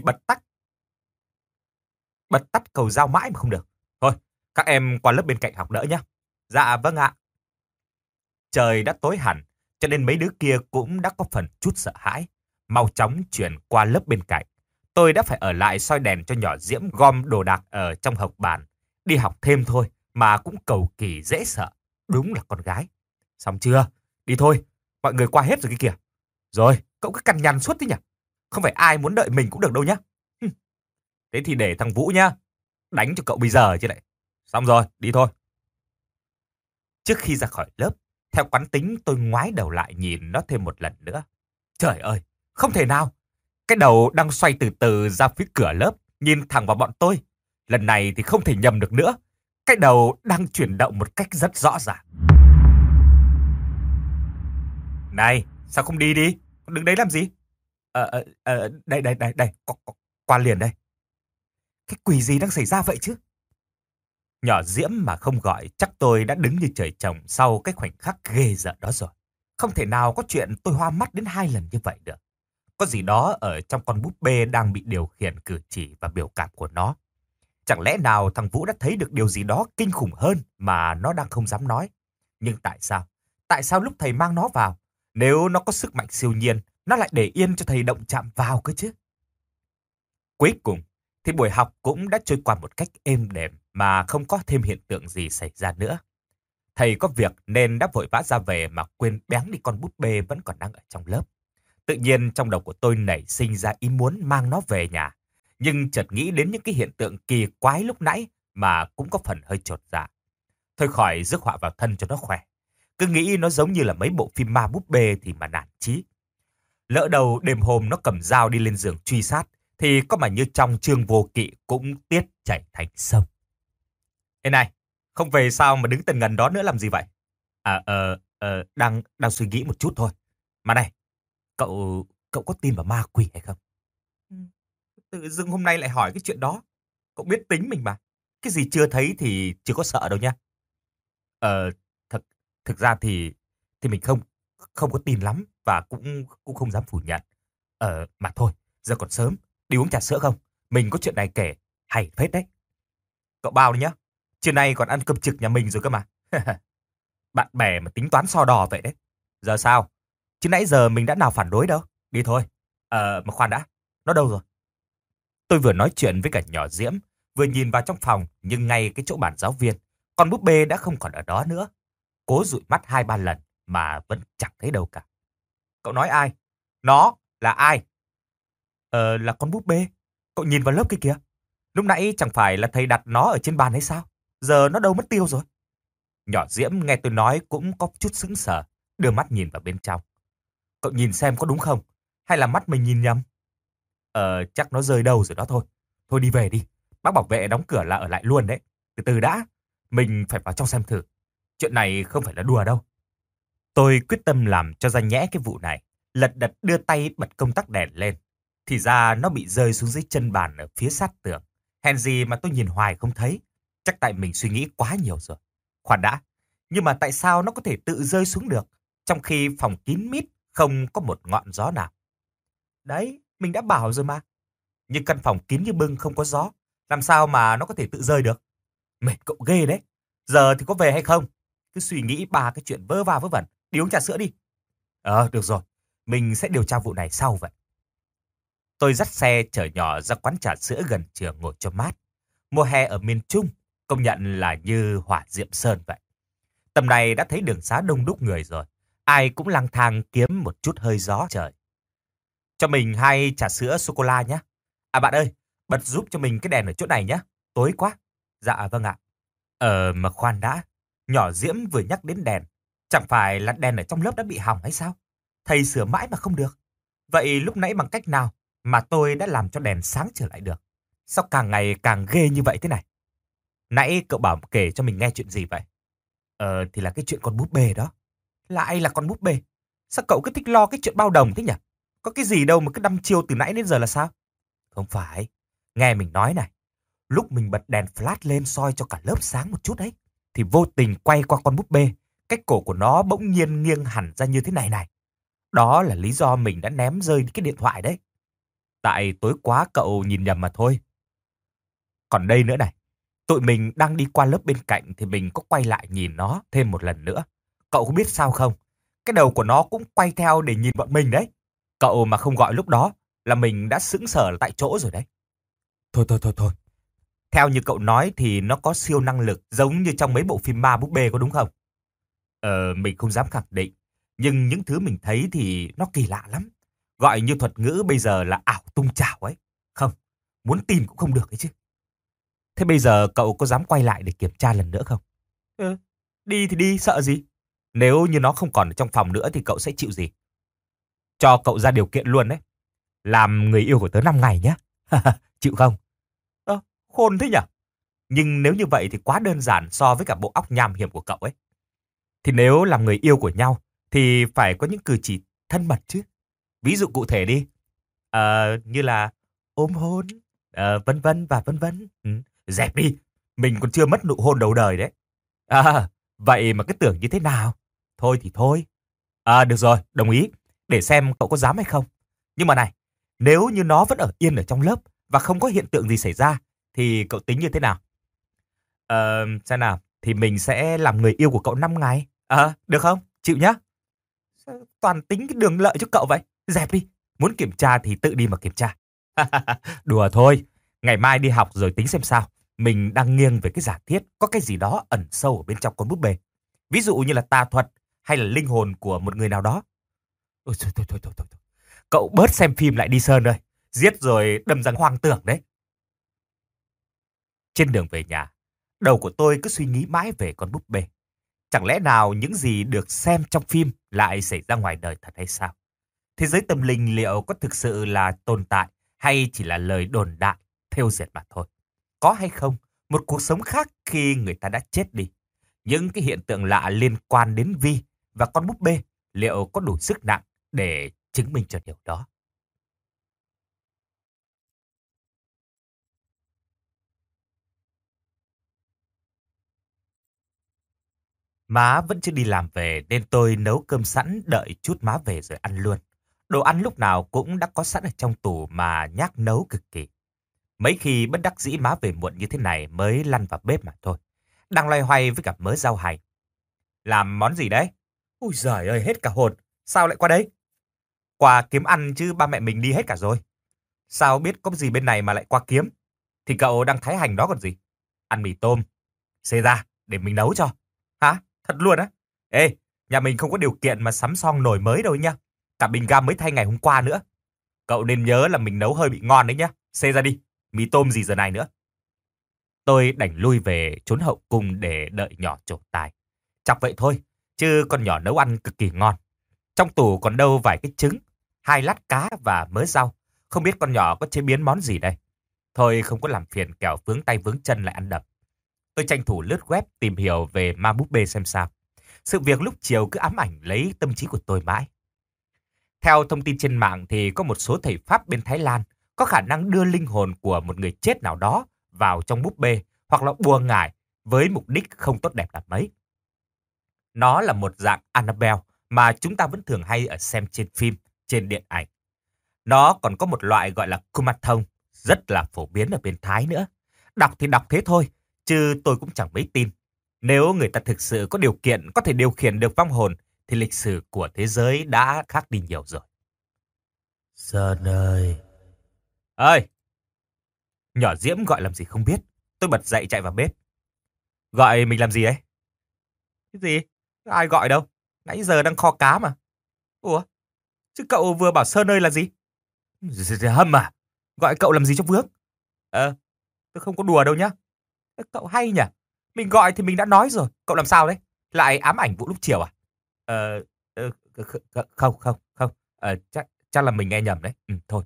S2: bật tắt cầu dao mãi mà không được. Thôi, các em qua lớp bên cạnh học đỡ nhé. Dạ vâng ạ. Trời đã tối hẳn, cho nên mấy đứa kia cũng đã có phần chút sợ hãi. Mau chóng chuyển qua lớp bên cạnh. Tôi đã phải ở lại soi đèn cho nhỏ Diễm gom đồ đạc ở trong hộc bàn. Đi học thêm thôi mà cũng cầu kỳ dễ sợ. Đúng là con gái. Xong chưa? Đi thôi. Mọi người qua hết rồi kia kìa. Rồi, cậu cứ cằn nhằn suốt thế nhỉ? Không phải ai muốn đợi mình cũng được đâu nhá. Thế thì để thằng Vũ nhá. Đánh cho cậu bây giờ chứ lại. Xong rồi, đi thôi. Trước khi ra khỏi lớp, theo quán tính tôi ngoái đầu lại nhìn nó thêm một lần nữa. Trời ơi, không thể nào. Cái đầu đang xoay từ từ ra phía cửa lớp, nhìn thẳng vào bọn tôi. Lần này thì không thể nhầm được nữa. Cái đầu đang chuyển động một cách rất rõ ràng. Này, sao không đi đi? Con đứng đấy làm gì? Đây. Qua liền đây. Cái quỷ gì đang xảy ra vậy chứ? Nhỏ Diễm mà không gọi chắc tôi đã đứng như trời trồng sau cái khoảnh khắc ghê rợn đó rồi. Không thể nào có chuyện tôi hoa mắt đến 2 lần như vậy được. Có gì đó ở trong con búp bê đang bị điều khiển cử chỉ và biểu cảm của nó. Chẳng lẽ nào thằng Vũ đã thấy được điều gì đó kinh khủng hơn mà nó đang không dám nói? Nhưng tại sao? Tại sao lúc thầy mang nó vào, nếu nó có sức mạnh siêu nhiên, nó lại để yên cho thầy động chạm vào cơ chứ? Cuối cùng thì buổi học cũng đã trôi qua một cách êm đềm mà không có thêm hiện tượng gì xảy ra nữa. Thầy có việc nên đã vội vã ra về mà quên béng đi con búp bê vẫn còn đang ở trong lớp. Tự nhiên trong đầu của tôi nảy sinh ra ý muốn mang nó về nhà. Nhưng chợt nghĩ đến những cái hiện tượng kỳ quái lúc nãy mà cũng có phần hơi chột dạ. Thôi khỏi rước họa vào thân cho nó khỏe. Cứ nghĩ nó giống như là mấy bộ phim ma búp bê thì mà nản chí. Lỡ đầu đêm hôm nó cầm dao đi lên giường truy sát thì có mà như trong Chương Vô Kỵ cũng tiết chảy thành sông. Ê này, không về sao mà đứng tần ngần đó nữa làm gì vậy? Đang suy nghĩ một chút thôi. Mà này, cậu có tin vào ma quỷ hay không? Tự dưng hôm nay lại hỏi cái chuyện đó. Cậu biết tính mình mà. Cái gì chưa thấy thì chưa có sợ đâu nha. Ờ, thực ra thì mình không có tin lắm và cũng không dám phủ nhận. Mà thôi, giờ còn sớm, đi uống trà sữa không? Mình có chuyện này kể, hay phết đấy. Cậu bao đi nhá. Trưa nay còn ăn cơm trực nhà mình rồi cơ mà. Bạn bè mà tính toán so đò vậy đấy. Giờ sao? Chứ nãy giờ mình đã nào phản đối đâu. Đi thôi. Mà khoan đã. Nó đâu rồi? Tôi vừa nói chuyện với cả nhỏ Diễm, vừa nhìn vào trong phòng, nhưng ngay cái chỗ bàn giáo viên, con búp bê đã không còn ở đó nữa. Cố dụi mắt 2-3 lần mà vẫn chẳng thấy đâu cả. Cậu nói ai? Nó là ai? Là con búp bê. Cậu nhìn vào lớp kia kìa. Lúc nãy chẳng phải là thầy đặt nó ở trên bàn hay sao? Giờ nó đâu mất tiêu rồi. Nhỏ Diễm nghe tôi nói cũng có chút sững sờ, đưa mắt nhìn vào bên trong. Cậu nhìn xem có đúng không? Hay là mắt mình nhìn nhầm? Chắc nó rơi đâu rồi đó thôi. Thôi đi về đi. Bác bảo vệ đóng cửa là ở lại luôn đấy. Từ từ đã. Mình phải vào trong xem thử. Chuyện này không phải là đùa đâu. Tôi quyết tâm làm cho ra nhẽ cái vụ này. Lật đật đưa tay bật công tắc đèn lên. Thì ra nó bị rơi xuống dưới chân bàn ở phía sát tường. Hèn gì mà tôi nhìn hoài không thấy. Chắc tại mình suy nghĩ quá nhiều rồi. Khoan đã. Nhưng mà tại sao nó có thể tự rơi xuống được? Trong khi phòng kín mít không có một ngọn gió nào. Đấy, mình đã bảo rồi mà. Nhưng căn phòng kín như bưng không có gió. Làm sao mà nó có thể tự rơi được? Mệt cậu ghê đấy. Giờ thì có về hay không? Cứ suy nghĩ ba cái chuyện vơ va vớ vẩn. Đi uống trà sữa đi. Được rồi. Mình sẽ điều tra vụ này sau vậy. Tôi dắt xe chở nhỏ ra quán trà sữa gần trường ngồi cho mát. Mùa hè ở miền Trung, công nhận là như hỏa diệm sơn vậy. Tầm này đã thấy đường xá đông đúc người rồi. Ai cũng lang thang kiếm một chút hơi gió trời. Cho mình 2 trà sữa sô-cô-la nhé. À bạn ơi, bật giúp cho mình cái đèn ở chỗ này nhé. Tối quá. Dạ vâng ạ. Mà khoan đã. Nhỏ Diễm vừa nhắc đến đèn. Chẳng phải là đèn ở trong lớp đã bị hỏng hay sao? Thầy sửa mãi mà không được. Vậy lúc nãy bằng cách nào mà tôi đã làm cho đèn sáng trở lại được? Sao càng ngày càng ghê như vậy thế này? Nãy cậu bảo kể cho mình nghe chuyện gì vậy? Thì là cái chuyện con búp bê đó. Lại là con búp bê. Sao cậu cứ thích lo cái chuyện bao đồng thế nhỉ? Có cái gì đâu mà cứ đăm chiêu từ nãy đến giờ là sao? Không phải. Nghe mình nói này. Lúc mình bật đèn flash lên soi cho cả lớp sáng một chút đấy, thì vô tình quay qua con búp bê. Cái cổ của nó bỗng nhiên nghiêng hẳn ra như thế này này. Đó là lý do mình đã ném rơi cái điện thoại đấy. Tại tối quá cậu nhìn nhầm mà thôi. Còn đây nữa này. Tụi mình đang đi qua lớp bên cạnh thì mình có quay lại nhìn nó thêm một lần nữa. Cậu có biết sao không? Cái đầu của nó cũng quay theo để nhìn bọn mình đấy. Cậu mà không gọi lúc đó là mình đã sững sờ tại chỗ rồi đấy. Thôi. Theo như cậu nói thì nó có siêu năng lực giống như trong mấy bộ phim ma búp bê có đúng không? Mình không dám khẳng định. Nhưng những thứ mình thấy thì nó kỳ lạ lắm. Gọi như thuật ngữ bây giờ là ảo tung chảo ấy. Không, muốn tin cũng không được ấy chứ. Thế bây giờ cậu có dám quay lại để kiểm tra lần nữa không? Đi thì đi, sợ gì? Nếu như nó không còn ở trong phòng nữa thì cậu sẽ chịu gì? Cho cậu ra điều kiện luôn đấy. Làm người yêu của tớ 5 ngày nhé. Chịu không? Khôn thế nhỉ? Nhưng nếu như vậy thì quá đơn giản so với cả bộ óc nham hiểm của cậu ấy. Thì nếu làm người yêu của nhau thì phải có những cử chỉ thân mật chứ. Ví dụ cụ thể đi. Như là ôm hôn, vân vân và vân vân. Dẹp đi, mình còn chưa mất nụ hôn đầu đời đấy. Vậy mà cứ tưởng như thế nào? Thôi thì thôi. Được rồi, đồng ý. Để xem cậu có dám hay không. Nhưng mà này, nếu như nó vẫn ở yên ở trong lớp và không có hiện tượng gì xảy ra, thì cậu tính như thế nào? Xem nào, thì mình sẽ làm người yêu của cậu 5 ngày. Được không? Chịu nhá. Sao toàn tính cái đường lợi cho cậu vậy? Dẹp đi, muốn kiểm tra thì tự đi mà kiểm tra. Đùa thôi, ngày mai đi học rồi tính xem sao. Mình đang nghiêng về cái giả thiết có cái gì đó ẩn sâu ở bên trong con búp bê. Ví dụ như là tà thuật hay là linh hồn của một người nào đó. Ôi thôi. Cậu bớt xem phim lại đi Sơn ơi. Giết rồi đâm ra hoang tưởng đấy. Trên đường về nhà, đầu của tôi cứ suy nghĩ mãi về con búp bê. Chẳng lẽ nào những gì được xem trong phim lại xảy ra ngoài đời thật hay sao? Thế giới tâm linh liệu có thực sự là tồn tại hay chỉ là lời đồn đại, thêu dệt mà thôi? Có hay không một cuộc sống khác khi người ta đã chết đi? Những cái hiện tượng lạ liên quan đến Vi và con búp bê liệu có đủ sức nặng để chứng minh cho điều đó? Má vẫn chưa đi làm về nên tôi nấu cơm sẵn đợi chút má về rồi ăn luôn. Đồ ăn lúc nào cũng đã có sẵn ở trong tủ mà nhác nấu cực kỳ. Mấy khi bất đắc dĩ má về muộn như thế này mới lăn vào bếp mà thôi. Đang loay hoay với cả mớ rau hành. Làm món gì đấy? Ui giời ơi, hết cả hồn. Sao lại qua đây? Qua kiếm ăn chứ ba mẹ mình đi hết cả rồi. Sao biết có gì bên này mà lại qua kiếm? Thì cậu đang thái hành đó còn gì? Ăn mì tôm. Xê ra, để mình nấu cho. Hả? Thật luôn á? Ê, nhà mình không có điều kiện mà sắm xong nồi mới đâu nha. Cả bình ga mới thay ngày hôm qua nữa. Cậu nên nhớ là mình nấu hơi bị ngon đấy nhá. Xê ra đi, mì tôm gì giờ này nữa. Tôi đành lui về trốn hậu cung để đợi nhỏ trổ tài. Chọc vậy thôi, chứ con nhỏ nấu ăn cực kỳ ngon. Trong tủ còn đâu vài cái trứng, 2 lát cá và mớ rau. Không biết con nhỏ có chế biến món gì đây. Thôi không có làm phiền kẻo vướng tay vướng chân lại ăn đập. Tôi tranh thủ lướt web tìm hiểu về ma búp bê xem sao. Sự việc lúc chiều cứ ám ảnh lấy tâm trí của tôi mãi. Theo thông tin trên mạng thì có một số thầy Pháp bên Thái Lan có khả năng đưa linh hồn của một người chết nào đó vào trong búp bê hoặc là bùa ngải với mục đích không tốt đẹp là mấy. Nó là một dạng Annabelle mà chúng ta vẫn thường hay ở xem trên phim, trên điện ảnh. Nó còn có một loại gọi là Kumathon, rất là phổ biến ở bên Thái nữa. Đọc thì đọc thế thôi, chứ tôi cũng chẳng mấy tin. Nếu người ta thực sự có điều kiện có thể điều khiển được vong hồn, thì lịch sử của thế giới đã khác đi nhiều rồi. Sơn ơi! Ơi! Nhỏ Diễm gọi làm gì không biết. Tôi bật dậy chạy vào bếp. Gọi mình làm gì ấy? Cái gì? Ai gọi đâu? Nãy giờ đang kho cá mà. Ủa? Chứ cậu vừa bảo Sơn ơi là gì? Hâm à? Gọi cậu làm gì cho vướng? Tôi không có đùa đâu nhá. Cậu hay nhỉ? Mình gọi thì mình đã nói rồi. Cậu làm sao đấy? Lại ám ảnh vụ lúc chiều à? Không, không, không. Chắc là mình nghe nhầm đấy. Thôi.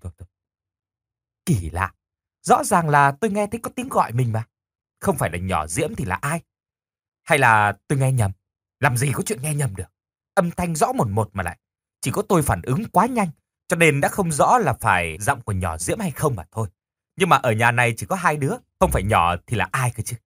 S2: Kỳ lạ. Rõ ràng là tôi nghe thấy có tiếng gọi mình mà. Không phải là nhỏ Diễm thì là ai? Hay là tôi nghe nhầm? Làm gì có chuyện nghe nhầm được? Âm thanh rõ một một mà lại. Chỉ có tôi phản ứng quá nhanh, cho nên đã không rõ là phải giọng của nhỏ Diễm hay không mà thôi. Nhưng mà ở nhà này chỉ có hai đứa, không phải nhỏ thì là ai cơ chứ?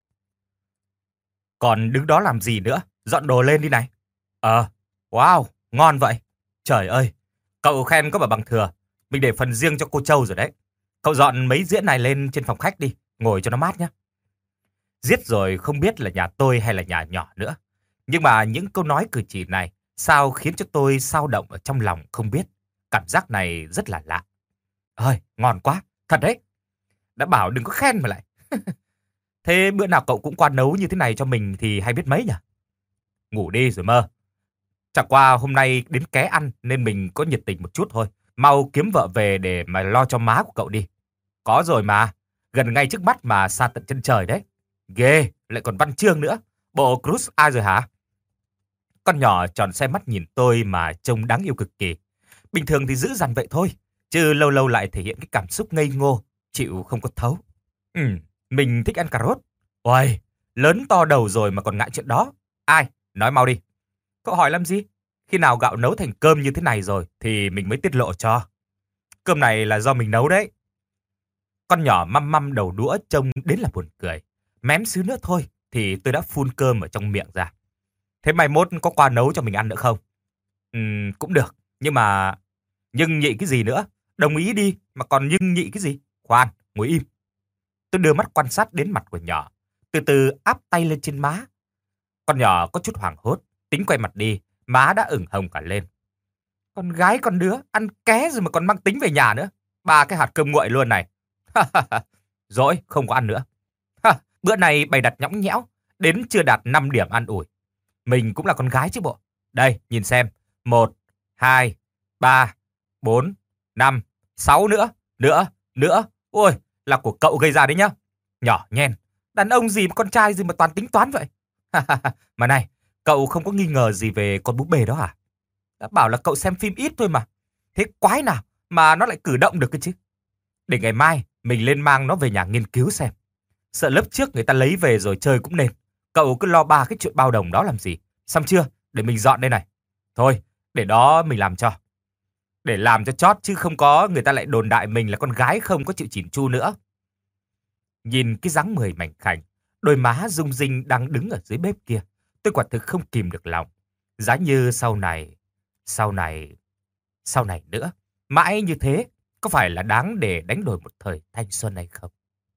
S2: Còn đứng đó làm gì nữa? Dọn đồ lên đi này. Wow, ngon vậy. Trời ơi, cậu khen có mà bằng thừa. Mình để phần riêng cho cô Châu rồi đấy. Cậu dọn mấy dĩa này lên trên phòng khách đi, ngồi cho nó mát nhé. Giết rồi không biết là nhà tôi hay là nhà nhỏ nữa. Nhưng mà những câu nói cử chỉ này sao khiến cho tôi xao động ở trong lòng không biết. Cảm giác này rất là lạ. Ơi, ngon quá, thật đấy. Đã bảo đừng có khen mà lại. Thế bữa nào cậu cũng qua nấu như thế này cho mình thì hay biết mấy nhỉ? Ngủ đi rồi mơ. Chẳng qua hôm nay đến ké ăn nên mình có nhiệt tình một chút thôi. Mau kiếm vợ về để mà lo cho má của cậu đi. Có rồi mà, gần ngay trước mắt mà xa tận chân trời đấy. Ghê, lại còn văn chương nữa. Bộ cruise ai rồi hả? Con nhỏ tròn xe mắt nhìn tôi mà trông đáng yêu cực kỳ. Bình thường thì dữ dằn vậy thôi, chứ lâu lâu lại thể hiện cái cảm xúc ngây ngô, chịu không có thấu. Mình thích ăn cà rốt. Ôi, lớn to đầu rồi mà còn ngại chuyện đó. Ai? Nói mau đi. Cậu hỏi làm gì? Khi nào gạo nấu thành cơm như thế này rồi thì mình mới tiết lộ cho. Cơm này là do mình nấu đấy. Con nhỏ măm măm đầu đũa trông đến là buồn cười. Mém xíu nữa thôi thì tôi đã phun cơm ở trong miệng ra. Thế mai mốt có qua nấu cho mình ăn nữa không? Cũng được. Nhưng nhị cái gì nữa? Đồng ý đi mà còn nhưng nhị cái gì? Khoan, ngồi im. Tôi đưa mắt quan sát đến mặt của nhỏ. Từ từ áp tay lên trên má. Con nhỏ có chút hoảng hốt. Tính quay mặt đi, má đã ửng hồng cả lên. Con gái con đứa, ăn ké rồi mà còn mang tính về nhà nữa. 3 cái hạt cơm nguội luôn này. Rồi, không có ăn nữa. Bữa này bày đặt nhõng nhẽo, đến chưa đạt 5 điểm ăn ủi. Mình cũng là con gái chứ bộ. Đây, nhìn xem. 1, 2, 3, 4, 5, 6 nữa. Ôi, là của cậu gây ra đấy nhá. Nhỏ nhen, đàn ông gì mà con trai gì mà toàn tính toán vậy. Mà này, cậu không có nghi ngờ gì về con búp bê đó à? Đã bảo là cậu xem phim ít thôi mà. Thế quái nào mà nó lại cử động được cơ chứ? Để ngày mai mình lên mang nó về nhà nghiên cứu xem. Sợ lớp trước người ta lấy về rồi chơi cũng nên. Cậu cứ lo 3 cái chuyện bao đồng đó làm gì? Xong chưa? Để mình dọn đây này. Thôi, để đó mình làm cho. Để làm cho chót chứ không có người ta lại đồn đại mình là con gái không có chịu chỉn chu nữa. Nhìn cái dáng người mảnh khảnh, đôi má rung rinh đang đứng ở dưới bếp kia. Tôi quả thực không kìm được lòng. Giá như sau này nữa, mãi như thế, có phải là đáng để đánh đổi một thời thanh xuân hay không?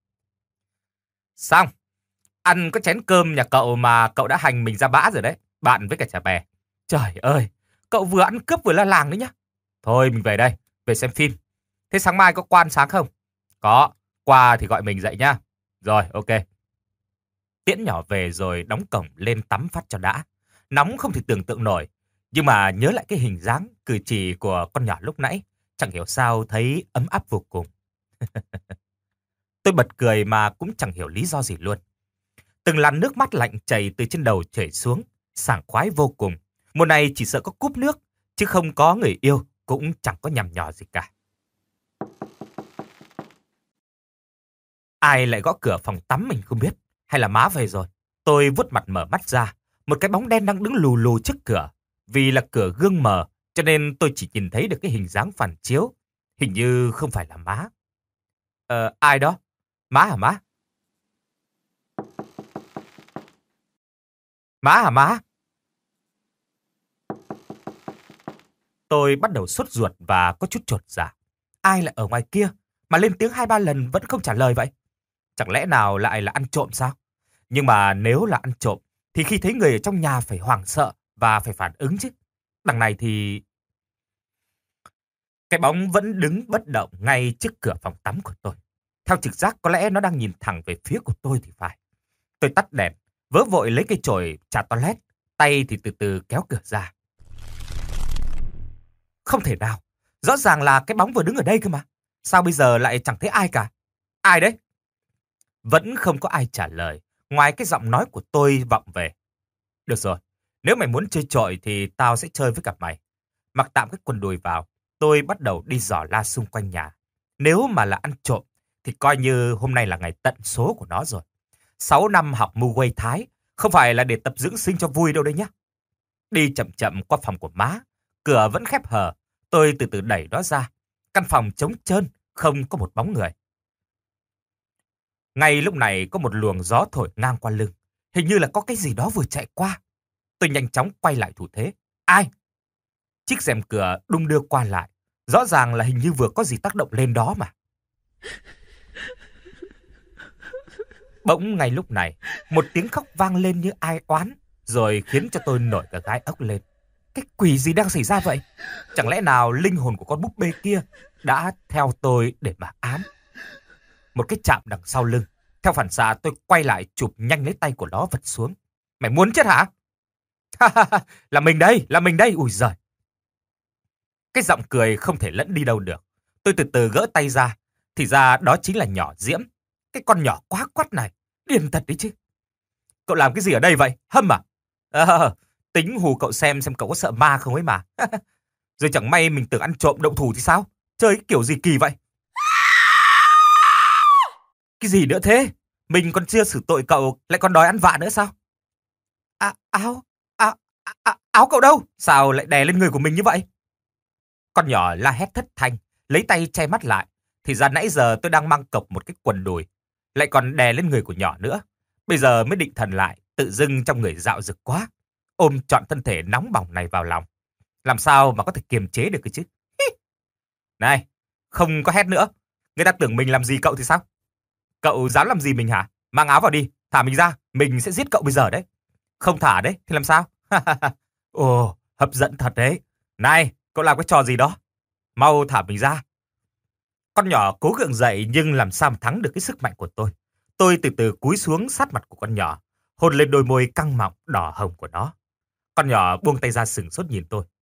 S2: Xong, ăn có chén cơm nhà cậu mà cậu đã hành mình ra bã rồi đấy, bạn với cả chả bè. Trời ơi, cậu vừa ăn cướp vừa la làng đấy nhá. Thôi mình về đây, về xem phim. Thế sáng mai có quan sáng không? Có, qua thì gọi mình dậy nhá. Rồi, ok. Tiễn nhỏ về rồi đóng cổng lên tắm phát cho đã. Nóng không thể tưởng tượng nổi. Nhưng mà nhớ lại cái hình dáng, cử chỉ của con nhỏ lúc nãy, chẳng hiểu sao thấy ấm áp vô cùng. Tôi bật cười mà cũng chẳng hiểu lý do gì luôn. Từng làn nước mắt lạnh chảy từ trên đầu chảy xuống, sảng khoái vô cùng. Mùa này chỉ sợ có cúp nước, chứ không có người yêu, cũng chẳng có nhằm nhò gì cả. Ai lại gõ cửa phòng tắm mình không biết, hay là má về rồi. Tôi vuốt mặt mở mắt ra, một cái bóng đen đang đứng lù lù trước cửa. Vì là cửa gương mờ, cho nên tôi chỉ nhìn thấy được cái hình dáng phản chiếu. Hình như không phải là má. Ai đó? Má hả má? Má hả má? Tôi bắt đầu sốt ruột và có chút chột dạ. Ai lại ở ngoài kia mà lên tiếng 2-3 lần vẫn không trả lời vậy? Chẳng lẽ nào lại là ăn trộm sao? Nhưng mà nếu là ăn trộm thì khi thấy người ở trong nhà phải hoảng sợ và phải phản ứng chứ. Đằng này thì cái bóng vẫn đứng bất động ngay trước cửa phòng tắm của tôi. Theo trực giác có lẽ nó đang nhìn thẳng về phía của tôi thì phải. Tôi tắt đèn, vớ vội lấy cây chổi chà toilet, tay thì từ từ kéo cửa ra. Không thể nào, rõ ràng là cái bóng vừa đứng ở đây cơ mà. Sao bây giờ lại chẳng thấy ai cả? Ai đấy? Vẫn không có ai trả lời, ngoài cái giọng nói của tôi vọng về. Được rồi, nếu mày muốn chơi chọi thì tao sẽ chơi với cả mày. Mặc tạm cái quần đùi vào, tôi bắt đầu đi dò la xung quanh nhà. Nếu mà là ăn trộm, thì coi như hôm nay là ngày tận số của nó rồi. 6 năm học mưu quay Thái, không phải là để tập dưỡng sinh cho vui đâu đấy nhá. Đi chậm chậm qua phòng của má, cửa vẫn khép hờ, tôi từ từ đẩy nó ra. Căn phòng trống trơn, không có một bóng người. Ngay lúc này có một luồng gió thổi ngang qua lưng. Hình như là có cái gì đó vừa chạy qua. Tôi nhanh chóng quay lại thủ thế. Ai? Chiếc rèm cửa đung đưa qua lại. Rõ ràng là hình như vừa có gì tác động lên đó mà. Bỗng ngay lúc này, một tiếng khóc vang lên như ai oán, rồi khiến cho tôi nổi cả gai ốc lên. Cái quỷ gì đang xảy ra vậy? Chẳng lẽ nào linh hồn của con búp bê kia đã theo tôi để mà ám? Một cái chạm đằng sau lưng. Theo phản xạ tôi quay lại chụp nhanh lấy tay của nó vật xuống. Mày muốn chết hả? Là mình đây. Ui giời. Cái giọng cười không thể lẫn đi đâu được. Tôi từ từ gỡ tay ra. Thì ra đó chính là nhỏ Diễm. Cái con nhỏ quá quắt này. Điên thật đấy chứ. Cậu làm cái gì ở đây vậy? Hâm à? Tính hù cậu xem cậu có sợ ma không ấy mà. Rồi chẳng may mình tưởng ăn trộm động thủ thì sao? Chơi kiểu gì kỳ vậy? Cái gì nữa thế? Mình còn chưa xử tội cậu, lại còn đòi ăn vạ nữa sao? Áo, áo cậu đâu? Sao lại đè lên người của mình như vậy? Con nhỏ la hét thất thanh, lấy tay che mắt lại. Thì ra nãy giờ tôi đang mang cộc một cái quần đùi, lại còn đè lên người của nhỏ nữa. Bây giờ mới định thần lại, tự dưng trong người dạo dực quá. Ôm trọn thân thể nóng bỏng này vào lòng. Làm sao mà có thể kiềm chế được cái chứ? Này, không có hét nữa. Người ta tưởng mình làm gì cậu thì sao? Cậu dám làm gì mình hả? Mang áo vào đi, thả mình ra, mình sẽ giết cậu bây giờ đấy. Không thả đấy, thì làm sao? Ồ, hấp dẫn thật đấy. Này, cậu làm cái trò gì đó? Mau thả mình ra. Con nhỏ cố gượng dậy nhưng làm sao mà thắng được cái sức mạnh của tôi. Tôi từ từ cúi xuống sát mặt của con nhỏ, hôn lên đôi môi căng mọng đỏ hồng của nó. Con nhỏ buông tay ra sửng sốt nhìn tôi.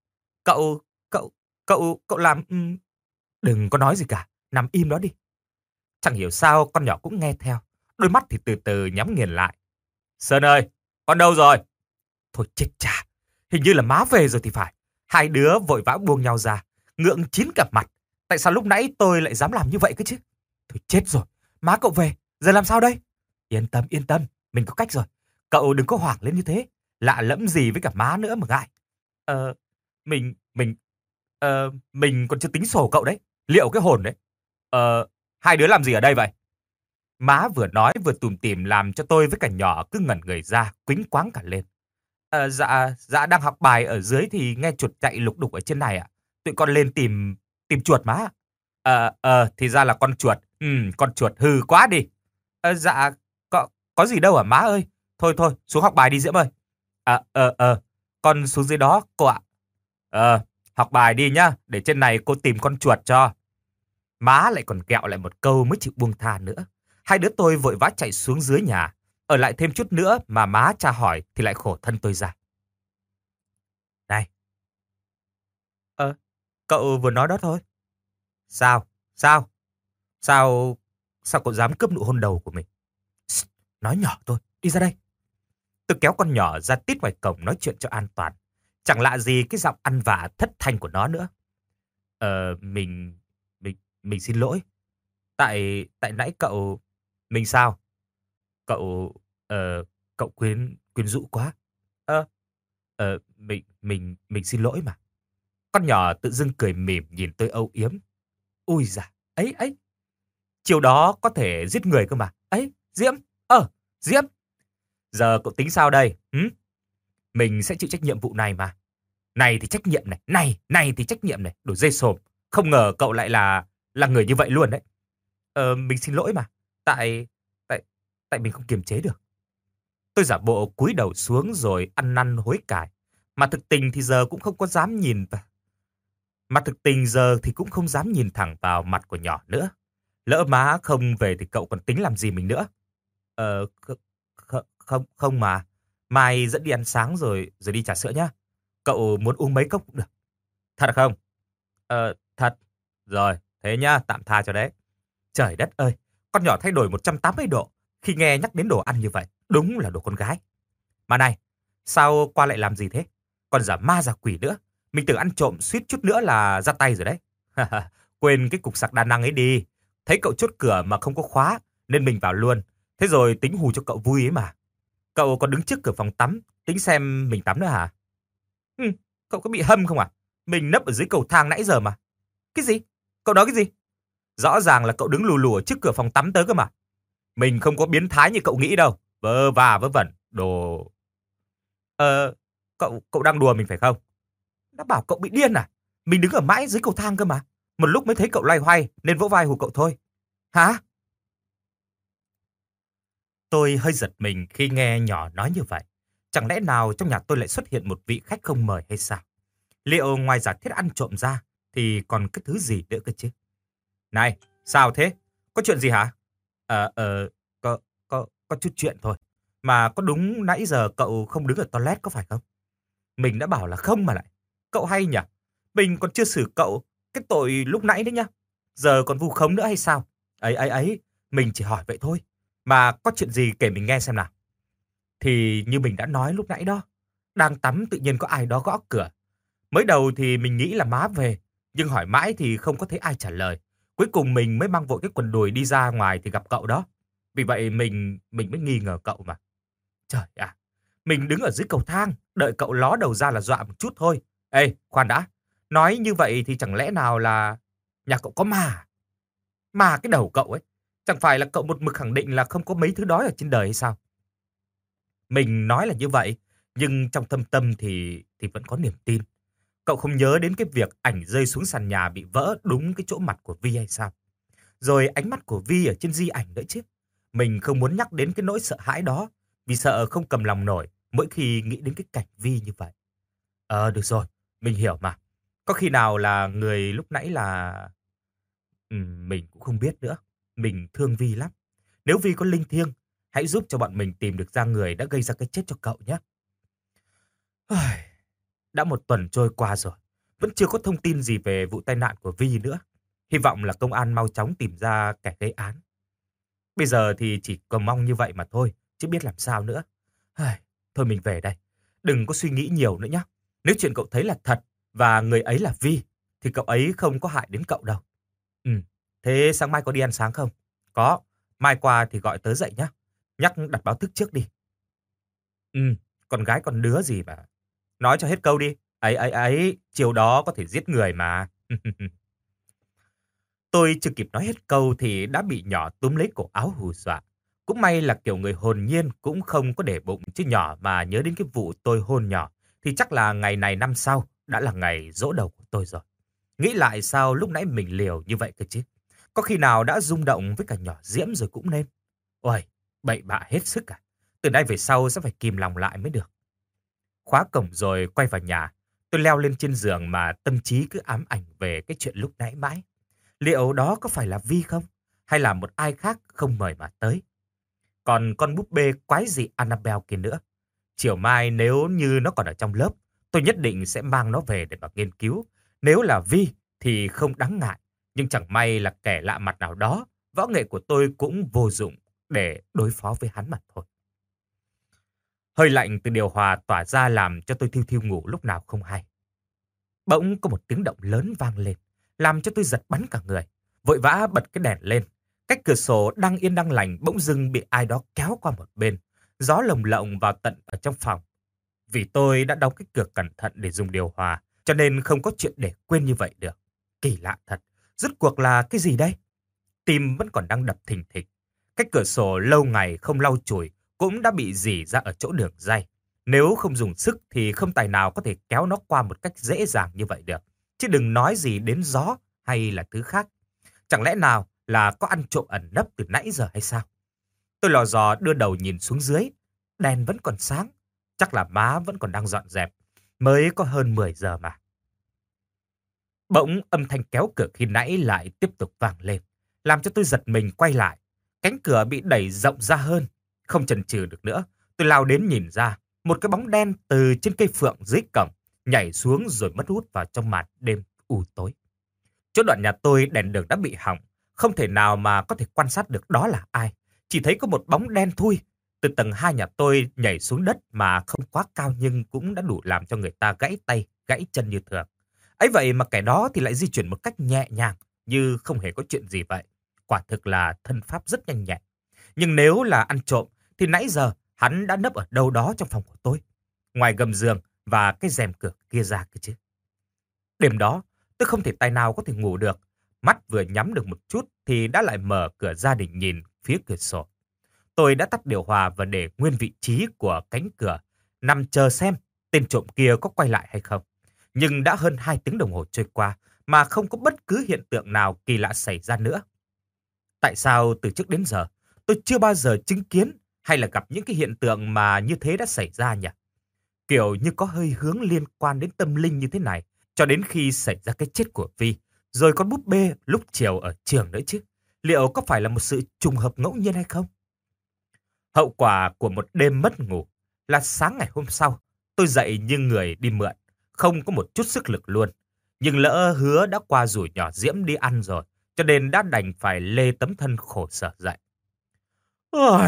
S2: Cậu làm... Đừng có nói gì cả, nằm im đó đi. Chẳng hiểu sao con nhỏ cũng nghe theo. Đôi mắt thì từ từ nhắm nghiền lại. Sơn ơi, con đâu rồi? Thôi chết cha, hình như là má về rồi thì phải. Hai đứa vội vã buông nhau ra, ngượng chín cả mặt. Tại sao lúc nãy tôi lại dám làm như vậy cơ chứ? Thôi chết rồi, má cậu về, giờ làm sao đây? Yên tâm, mình có cách rồi. Cậu đừng có hoảng lên như thế. Lạ lẫm gì với cả má nữa mà ngại. Ờ, mình, mình, mình còn chưa tính sổ cậu đấy. Liệu cái hồn đấy. Hai đứa làm gì ở đây vậy? Má vừa nói vừa tủm tỉm làm cho tôi với cả nhỏ cứ ngẩn người ra, quýnh quáng cả lên. Dạ đang học bài ở dưới thì nghe chuột chạy lục đục ở trên này ạ. Tụi con lên tìm chuột má. Thì ra là con chuột. Con chuột hư quá đi. Dạ, có gì đâu hả má ơi. Thôi, xuống học bài đi Diễm ơi. Con xuống dưới đó cô ạ. Học bài đi nhá, để trên này cô tìm con chuột cho. Má lại còn kẹo lại một câu mới chịu buông tha nữa. Hai đứa tôi vội vã chạy xuống dưới nhà. Ở lại thêm chút nữa mà má tra hỏi thì lại khổ thân tôi ra. Này. Cậu vừa nói đó thôi. Sao? Sao cậu dám cướp nụ hôn đầu của mình? Nói nhỏ thôi, đi ra đây. Tôi kéo con nhỏ ra tít ngoài cổng nói chuyện cho an toàn. Chẳng lạ gì cái giọng ăn vạ thất thanh của nó nữa. Mình xin lỗi. Tại nãy cậu... Mình sao? Cậu quyến rũ quá. Mình xin lỗi mà. Con nhỏ tự dưng cười mỉm nhìn tôi âu yếm. Ui giời, ấy. Chiều đó có thể giết người cơ mà. Ấy, Diễm, Diễm. Giờ cậu tính sao đây? Mình sẽ chịu trách nhiệm vụ này mà. Này thì trách nhiệm này, này thì trách nhiệm này, đồ dê sồm. Không ngờ cậu lại là người như vậy luôn đấy. Mình xin lỗi mà. Tại mình không kiềm chế được. Tôi giả bộ cúi đầu xuống rồi ăn năn hối cải. Mà thực tình thì giờ cũng không có dám nhìn vào. Mà thực tình giờ thì cũng không dám nhìn thẳng vào mặt của nhỏ nữa. Lỡ má không về thì cậu còn tính làm gì mình nữa? Không mà. Mai dẫn đi ăn sáng rồi rồi đi trà sữa nhá. Cậu muốn uống mấy cốc cũng được. Thật không? Thật. Rồi, thế nhá, tạm tha cho đấy. Trời đất ơi, con nhỏ thay đổi 180 độ khi nghe nhắc đến đồ ăn như vậy. Đúng là đồ con gái. Mà này, sao qua lại làm gì thế? Còn giả ma giả quỷ nữa. Mình tưởng ăn trộm suýt chút nữa là ra tay rồi đấy. Quên cái cục sạc đa năng ấy đi. Thấy cậu chốt cửa mà không có khóa nên mình vào luôn. Thế rồi tính hù cho cậu vui ấy mà. Cậu còn đứng trước cửa phòng tắm, tính xem mình tắm nữa hả? Cậu có bị hâm không à? Mình nấp ở dưới cầu thang nãy giờ mà. Cái gì? Cậu nói cái gì? Rõ ràng là cậu đứng lù lù ở trước cửa phòng tắm tới cơ mà. Mình không có biến thái như cậu nghĩ đâu. Vớ va vớ vẩn, đồ... Cậu đang đùa mình phải không? Đã bảo cậu bị điên à? Mình đứng ở mãi dưới cầu thang cơ mà. Một lúc mới thấy cậu loay hoay nên vỗ vai hù cậu thôi. Hả? Tôi hơi giật mình khi nghe nhỏ nói như vậy. Chẳng lẽ nào trong nhà tôi lại xuất hiện một vị khách không mời hay sao? Liệu ngoài giả thiết ăn trộm ra thì còn cái thứ gì nữa cơ chứ? Này, sao thế? Có chuyện gì hả? Có, có chút chuyện thôi. Mà có đúng nãy giờ cậu không đứng ở toilet có phải không? Mình đã bảo là không mà lại. Cậu hay nhỉ? Mình còn chưa xử cậu cái tội lúc nãy đấy nhá. Giờ còn vu khống nữa hay sao? Ấy, mình chỉ hỏi vậy thôi. Mà có chuyện gì kể mình nghe xem nào. Thì như mình đã nói lúc nãy đó. Đang tắm tự nhiên có ai đó gõ cửa. Mới đầu thì mình nghĩ là má về. Nhưng hỏi mãi thì không có thấy ai trả lời. Cuối cùng mình mới mang vội cái quần đùi đi ra ngoài thì gặp cậu đó. Vì vậy mình mới nghi ngờ cậu mà. Trời ạ, mình đứng ở dưới cầu thang, đợi cậu ló đầu ra là dọa một chút thôi. Ê, khoan đã. Nói như vậy thì chẳng lẽ nào là nhà cậu có ma à? Ma cái đầu cậu ấy. Chẳng phải là cậu một mực khẳng định là không có mấy thứ đó ở trên đời hay sao? Mình nói là như vậy, nhưng trong thâm tâm thì vẫn có niềm tin. Cậu không nhớ đến cái việc ảnh rơi xuống sàn nhà bị vỡ đúng cái chỗ mặt của Vi hay sao? Rồi ánh mắt của Vi ở trên di ảnh nữa chứ. Mình không muốn nhắc đến cái nỗi sợ hãi đó, vì sợ không cầm lòng nổi mỗi khi nghĩ đến cái cảnh Vi như vậy. Được rồi, mình hiểu mà. Có khi nào là người lúc nãy là... mình cũng không biết nữa. Mình thương Vi lắm. Nếu Vi có linh thiêng, hãy giúp cho bọn mình tìm được ra người đã gây ra cái chết cho cậu nhé. Đã một tuần trôi qua rồi, vẫn chưa có thông tin gì về vụ tai nạn của Vi nữa. Hy vọng là công an mau chóng tìm ra kẻ gây án. Bây giờ thì chỉ cầu mong như vậy mà thôi, chứ biết làm sao nữa. Thôi mình về đây, đừng có suy nghĩ nhiều nữa nhé. Nếu chuyện cậu thấy là thật và người ấy là Vi, thì cậu ấy không có hại đến cậu đâu. Thế sáng mai có đi ăn sáng không? Có, mai qua thì gọi tớ dậy nhé. Nhắc đặt báo thức trước đi. Con gái con đứa gì mà. Nói cho hết câu đi. Ấy, chiều đó có thể giết người mà. Tôi chưa kịp nói hết câu thì đã bị nhỏ túm lấy cổ áo hù dọa. Cũng may là kiểu người hồn nhiên cũng không có để bụng, chứ nhỏ mà nhớ đến cái vụ tôi hôn nhỏ thì chắc là ngày này năm sau đã là ngày giỗ đầu của tôi rồi. Nghĩ lại sao lúc nãy mình liều như vậy cơ chứ. Có khi nào đã rung động với cả nhỏ Diễm rồi cũng nên. Ôi, bậy bạ hết sức à. Từ nay về sau sẽ phải kìm lòng lại mới được. Khóa cổng rồi quay vào nhà. Tôi leo lên trên giường mà tâm trí cứ ám ảnh về cái chuyện lúc nãy mãi. Liệu đó có phải là Vi không? Hay là một ai khác không mời mà tới? Còn con búp bê quái dị Annabelle kia nữa. Chiều mai nếu như nó còn ở trong lớp, tôi nhất định sẽ mang nó về để mà nghiên cứu. Nếu là Vi thì không đáng ngại. Nhưng chẳng may là kẻ lạ mặt nào đó, võ nghệ của tôi cũng vô dụng để đối phó với hắn mà thôi. Hơi lạnh từ điều hòa tỏa ra làm cho tôi thiêu thiêu ngủ lúc nào không hay. Bỗng có một tiếng động lớn vang lên, làm cho tôi giật bắn cả người. Vội vã bật cái đèn lên. Cách cửa sổ đang yên đang lành bỗng dưng bị ai đó kéo qua một bên. Gió lồng lộng vào tận ở trong phòng. Vì tôi đã đóng cái cửa cẩn thận để dùng điều hòa, cho nên không có chuyện để quên như vậy được. Kỳ lạ thật, rốt cuộc là cái gì đây? Tim vẫn còn đang đập thình thịch. Cách cửa sổ lâu ngày không lau chùi cũng đã bị rỉ ra ở chỗ đường ray. Nếu không dùng sức thì không tài nào có thể kéo nó qua một cách dễ dàng như vậy được. Chứ đừng nói gì đến gió hay là thứ khác. Chẳng lẽ nào là có ăn trộm ẩn nấp từ nãy giờ hay sao? Tôi lò dò đưa đầu nhìn xuống dưới. Đèn vẫn còn sáng. Chắc là má vẫn còn đang dọn dẹp. Mới có hơn 10 giờ mà. Bỗng âm thanh kéo cửa khi nãy lại tiếp tục vang lên, làm cho tôi giật mình quay lại. Cánh cửa bị đẩy rộng ra hơn. Không chần chừ được nữa, tôi lao đến nhìn ra. Một cái bóng đen từ trên cây phượng dưới cổng nhảy xuống rồi mất hút vào trong màn đêm u tối. Chỗ đoạn nhà tôi đèn đường đã bị hỏng, không thể nào mà có thể quan sát được đó là ai. Chỉ thấy có một bóng đen thui từ tầng 2 nhà tôi nhảy xuống đất mà không quá cao nhưng cũng đã đủ làm cho người ta gãy tay, gãy chân như thường. Ấy vậy mà kẻ đó thì lại di chuyển một cách nhẹ nhàng như không hề có chuyện gì vậy. Quả thực là thân pháp rất nhanh nhẹn. Nhưng nếu là ăn trộm thì nãy giờ hắn đã nấp ở đâu đó trong phòng của tôi, ngoài gầm giường và cái rèm cửa kia ra cơ chứ. Đêm đó tôi không thể tài nào có thể ngủ được. Mắt vừa nhắm được một chút thì đã lại mở cửa gia đình nhìn phía cửa sổ. Tôi đã tắt điều hòa và để nguyên vị trí của cánh cửa, nằm chờ xem tên trộm kia có quay lại hay không. Nhưng đã hơn 2 tiếng đồng hồ trôi qua mà không có bất cứ hiện tượng nào kỳ lạ xảy ra nữa. Tại sao từ trước đến giờ tôi chưa bao giờ chứng kiến hay là gặp những cái hiện tượng mà như thế đã xảy ra nhỉ? Kiểu như có hơi hướng liên quan đến tâm linh như thế này, cho đến khi xảy ra cái chết của Vi, rồi con búp bê lúc chiều ở trường nữa chứ. Liệu có phải là một sự trùng hợp ngẫu nhiên hay không? Hậu quả của một đêm mất ngủ là sáng ngày hôm sau, tôi dậy như người đi mượn, không có một chút sức lực luôn. Nhưng lỡ hứa đã qua rủ nhỏ Diễm đi ăn rồi, cho nên đã đành phải lê tấm thân khổ sở dậy. Ôi,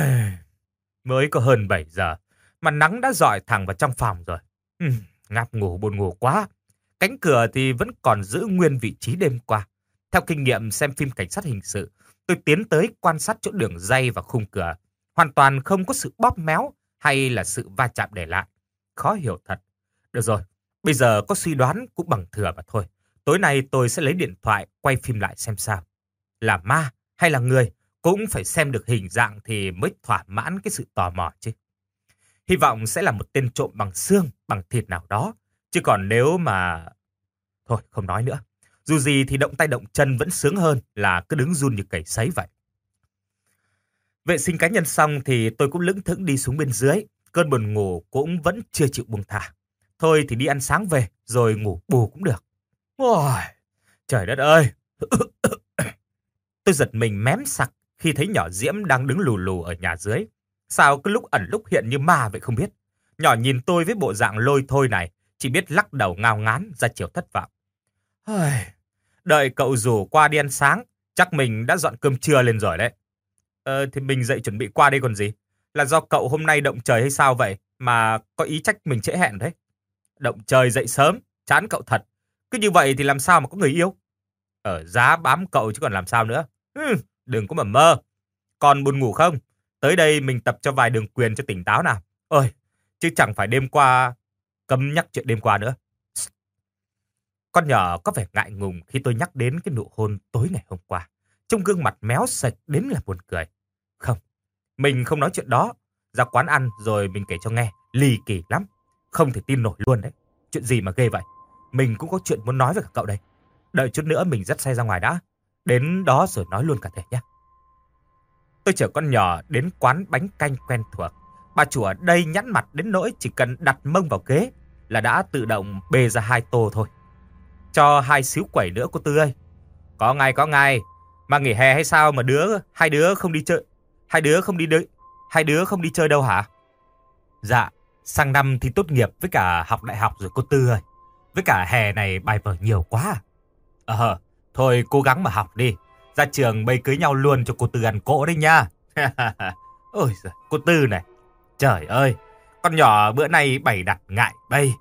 S2: mới có hơn 7 giờ mà nắng đã rọi thẳng vào trong phòng rồi. Ngáp ngủ buồn ngủ quá. Cánh cửa thì vẫn còn giữ nguyên vị trí đêm qua. Theo kinh nghiệm xem phim cảnh sát hình sự, tôi tiến tới quan sát chỗ đường ray và khung cửa. Hoàn toàn không có sự bóp méo hay là sự va chạm để lại. Khó hiểu thật. Được rồi, bây giờ có suy đoán cũng bằng thừa mà thôi. Tối nay tôi sẽ lấy điện thoại quay phim lại xem sao. Là ma hay là người cũng phải xem được hình dạng thì mới thỏa mãn cái sự tò mò chứ. Hy vọng sẽ là một tên trộm bằng xương, bằng thịt nào đó. Chứ còn nếu mà... Thôi, không nói nữa. Dù gì thì động tay động chân vẫn sướng hơn là cứ đứng run như cầy sấy vậy. Vệ sinh cá nhân xong thì tôi cũng lững thững đi xuống bên dưới. Cơn buồn ngủ cũng vẫn chưa chịu buông thả. Thôi thì đi ăn sáng về rồi ngủ bù cũng được. Ôi, trời đất ơi! Tôi giật mình mém sặc khi thấy nhỏ Diễm đang đứng lù lù ở nhà dưới. Sao cứ lúc ẩn lúc hiện như ma vậy không biết. Nhỏ nhìn tôi với bộ dạng lôi thôi này, chỉ biết lắc đầu ngao ngán ra chiều thất vọng. Đợi cậu rủ qua đi ăn sáng, chắc mình đã dọn cơm trưa lên rồi đấy. Thì mình dậy chuẩn bị qua đây còn gì. Là do cậu hôm nay động trời hay sao vậy mà có ý trách mình trễ hẹn đấy. Động trời dậy sớm, chán cậu thật. Cứ như vậy thì làm sao mà có người yêu. Ở giá bám cậu chứ còn làm sao nữa. Đừng có mà mơ. Còn buồn ngủ không? Tới đây mình tập cho vài đường quyền cho tỉnh táo nào. Ôi, chứ chẳng phải đêm qua cấm nhắc chuyện đêm qua nữa. Con nhỏ có vẻ ngại ngùng khi tôi nhắc đến cái nụ hôn tối ngày hôm qua. Trông gương mặt méo sạch đến là buồn cười. Không, mình không nói chuyện đó. Ra quán ăn rồi mình kể cho nghe. Ly kỳ lắm. Không thể tin nổi luôn đấy. Chuyện gì mà ghê vậy? Mình cũng có chuyện muốn nói với cả cậu đây. Đợi chút nữa mình dắt xe ra ngoài đã. Đến đó rồi nói luôn cả thể nhé. Tôi chở con nhỏ đến quán bánh canh quen thuộc. Bà chủ ở đây nhẵn mặt đến nỗi chỉ cần đặt mông vào ghế là đã tự động bê ra 2 tô thôi. Cho 2 xíu quẩy nữa cô Tư ơi. Có ngay. Mà nghỉ hè hay sao mà hai đứa không đi chơi? Hai đứa không đi chơi đâu hả? Dạ, sang năm thì tốt nghiệp với cả học đại học rồi cô Tư ơi. Với cả hè này bài vở nhiều quá. Thôi cố gắng mà học đi. Ra trường bây cưới nhau luôn cho cô Tư ăn cỗ đấy nha. Ôi giời, cô Tư này. Trời ơi, con nhỏ bữa nay bày đặt ngại bây.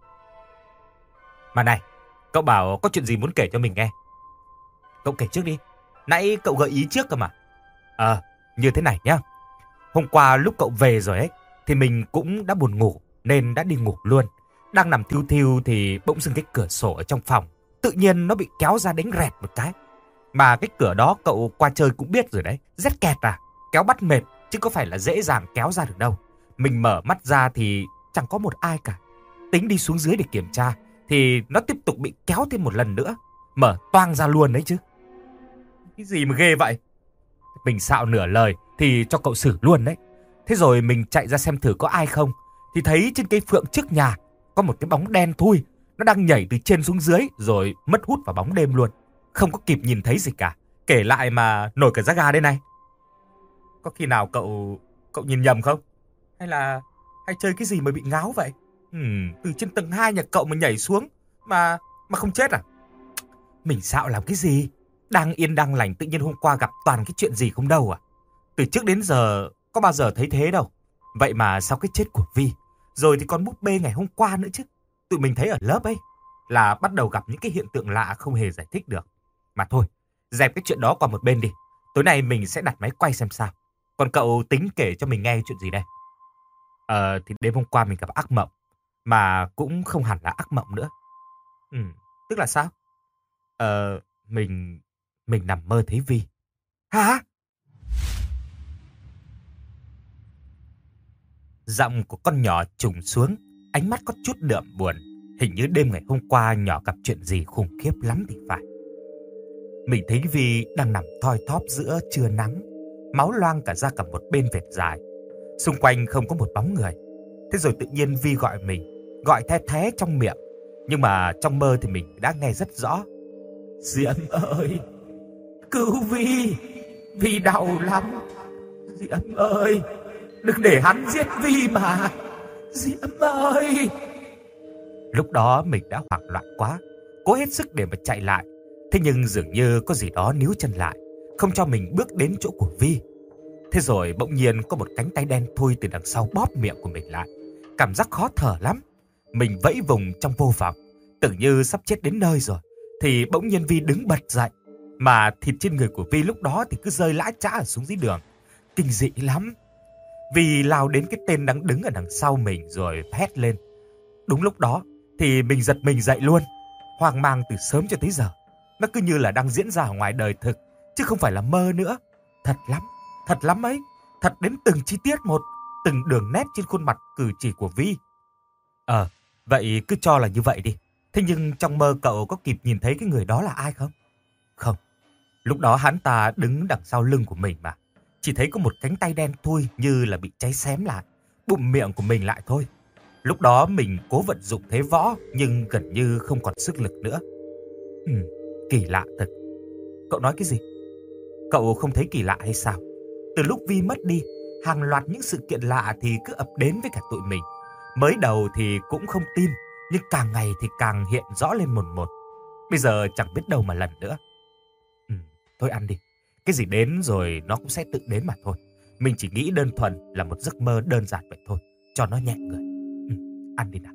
S2: Mà này, cậu bảo có chuyện gì muốn kể cho mình nghe. Cậu kể trước đi. Nãy cậu gợi ý trước cơ mà. Như thế này nhá. Hôm qua lúc cậu về rồi ấy, thì mình cũng đã buồn ngủ nên đã đi ngủ luôn. Đang nằm thiu thiu thì bỗng dưng cái cửa sổ ở trong phòng tự nhiên nó bị kéo ra đánh rẹt một cái. Mà cái cửa đó cậu qua chơi cũng biết rồi đấy. Rất kẹt à. Kéo bắt mệt chứ có phải là dễ dàng kéo ra được đâu. Mình mở mắt ra thì chẳng có một ai cả. Tính đi xuống dưới để kiểm tra thì nó tiếp tục bị kéo thêm một lần nữa. Mở toang ra luôn đấy chứ. Cái gì mà ghê vậy? Mình xạo nửa lời thì cho cậu xử luôn đấy. Thế rồi mình chạy ra xem thử có ai không. Thì thấy trên cây phượng trước nhà có một cái bóng đen thui. Nó đang nhảy từ trên xuống dưới rồi mất hút vào bóng đêm luôn. Không có kịp nhìn thấy gì cả. Kể lại mà nổi cả da gà đây này. Có khi nào cậu nhìn nhầm không? Hay chơi cái gì mà bị ngáo vậy? Từ trên tầng 2 nhà cậu mà nhảy xuống mà không chết à? Mình xạo làm cái gì? Đang yên đang lành tự nhiên hôm qua gặp toàn cái chuyện gì không đâu à? Từ trước đến giờ có bao giờ thấy thế đâu. Vậy mà sau cái chết của Vi, rồi thì con búp bê ngày hôm qua nữa chứ. Tụi mình thấy ở lớp ấy là bắt đầu gặp những cái hiện tượng lạ không hề giải thích được. Mà thôi, dẹp cái chuyện đó qua một bên đi. Tối nay mình sẽ đặt máy quay xem sao. Còn cậu tính kể cho mình nghe chuyện gì đây? Thì đêm hôm qua mình gặp ác mộng. Mà cũng không hẳn là ác mộng nữa. Tức là sao? Mình nằm mơ thấy Vi. Hả? Giọng của con nhỏ trùng xuống, ánh mắt có chút đượm buồn. Hình như đêm ngày hôm qua nhỏ gặp chuyện gì khủng khiếp lắm thì phải. Mình thấy Vi đang nằm thoi thóp giữa trưa nắng, máu loang cả ra cả một bên vệt dài. Xung quanh không có một bóng người. Thế rồi tự nhiên Vi gọi mình, gọi the thé trong miệng. Nhưng mà trong mơ thì mình đã nghe rất rõ. Diễm ơi, cứu Vi, Vi đau lắm. Diễm ơi, đừng để hắn giết Vi mà. Diễm ơi. Lúc đó mình đã hoảng loạn quá, cố hết sức để mà chạy lại. Thế nhưng dường như có gì đó níu chân lại, không cho mình bước đến chỗ của Vi. Thế rồi bỗng nhiên có một cánh tay đen thui từ đằng sau bóp miệng của mình lại. Cảm giác khó thở lắm. Mình vẫy vùng trong vô vọng, tưởng như sắp chết đến nơi rồi. Thì bỗng nhiên Vi đứng bật dậy. Mà thịt trên người của Vi lúc đó thì cứ rơi lã chã ở xuống dưới đường. Kinh dị lắm. Vi lao đến cái tên đang đứng ở đằng sau mình rồi hét lên. Đúng lúc đó thì mình giật mình dậy luôn. Hoang mang từ sớm cho tới giờ. Nó cứ như là đang diễn ra ở ngoài đời thực, chứ không phải là mơ nữa. Thật lắm ấy. Thật đến từng chi tiết một, từng đường nét trên khuôn mặt cử chỉ của Vi. Vậy cứ cho là như vậy đi. Thế nhưng trong mơ cậu có kịp nhìn thấy cái người đó là ai không? Không. Lúc đó hắn ta đứng đằng sau lưng của mình mà. Chỉ thấy có một cánh tay đen thui như là bị cháy xém lại, bụm miệng của mình lại thôi. Lúc đó mình cố vận dụng thế võ nhưng gần như không còn sức lực nữa. Kỳ lạ thật. Cậu nói cái gì? Cậu không thấy kỳ lạ hay sao? Từ lúc Vi mất đi, hàng loạt những sự kiện lạ thì cứ ập đến với cả tụi mình. Mới đầu thì cũng không tin, nhưng càng ngày thì càng hiện rõ lên một. Bây giờ chẳng biết đâu mà lần nữa. Thôi ăn đi. Cái gì đến rồi nó cũng sẽ tự đến mà thôi. Mình chỉ nghĩ đơn thuần là một giấc mơ đơn giản vậy thôi, cho nó nhẹ người. Ăn đi nào.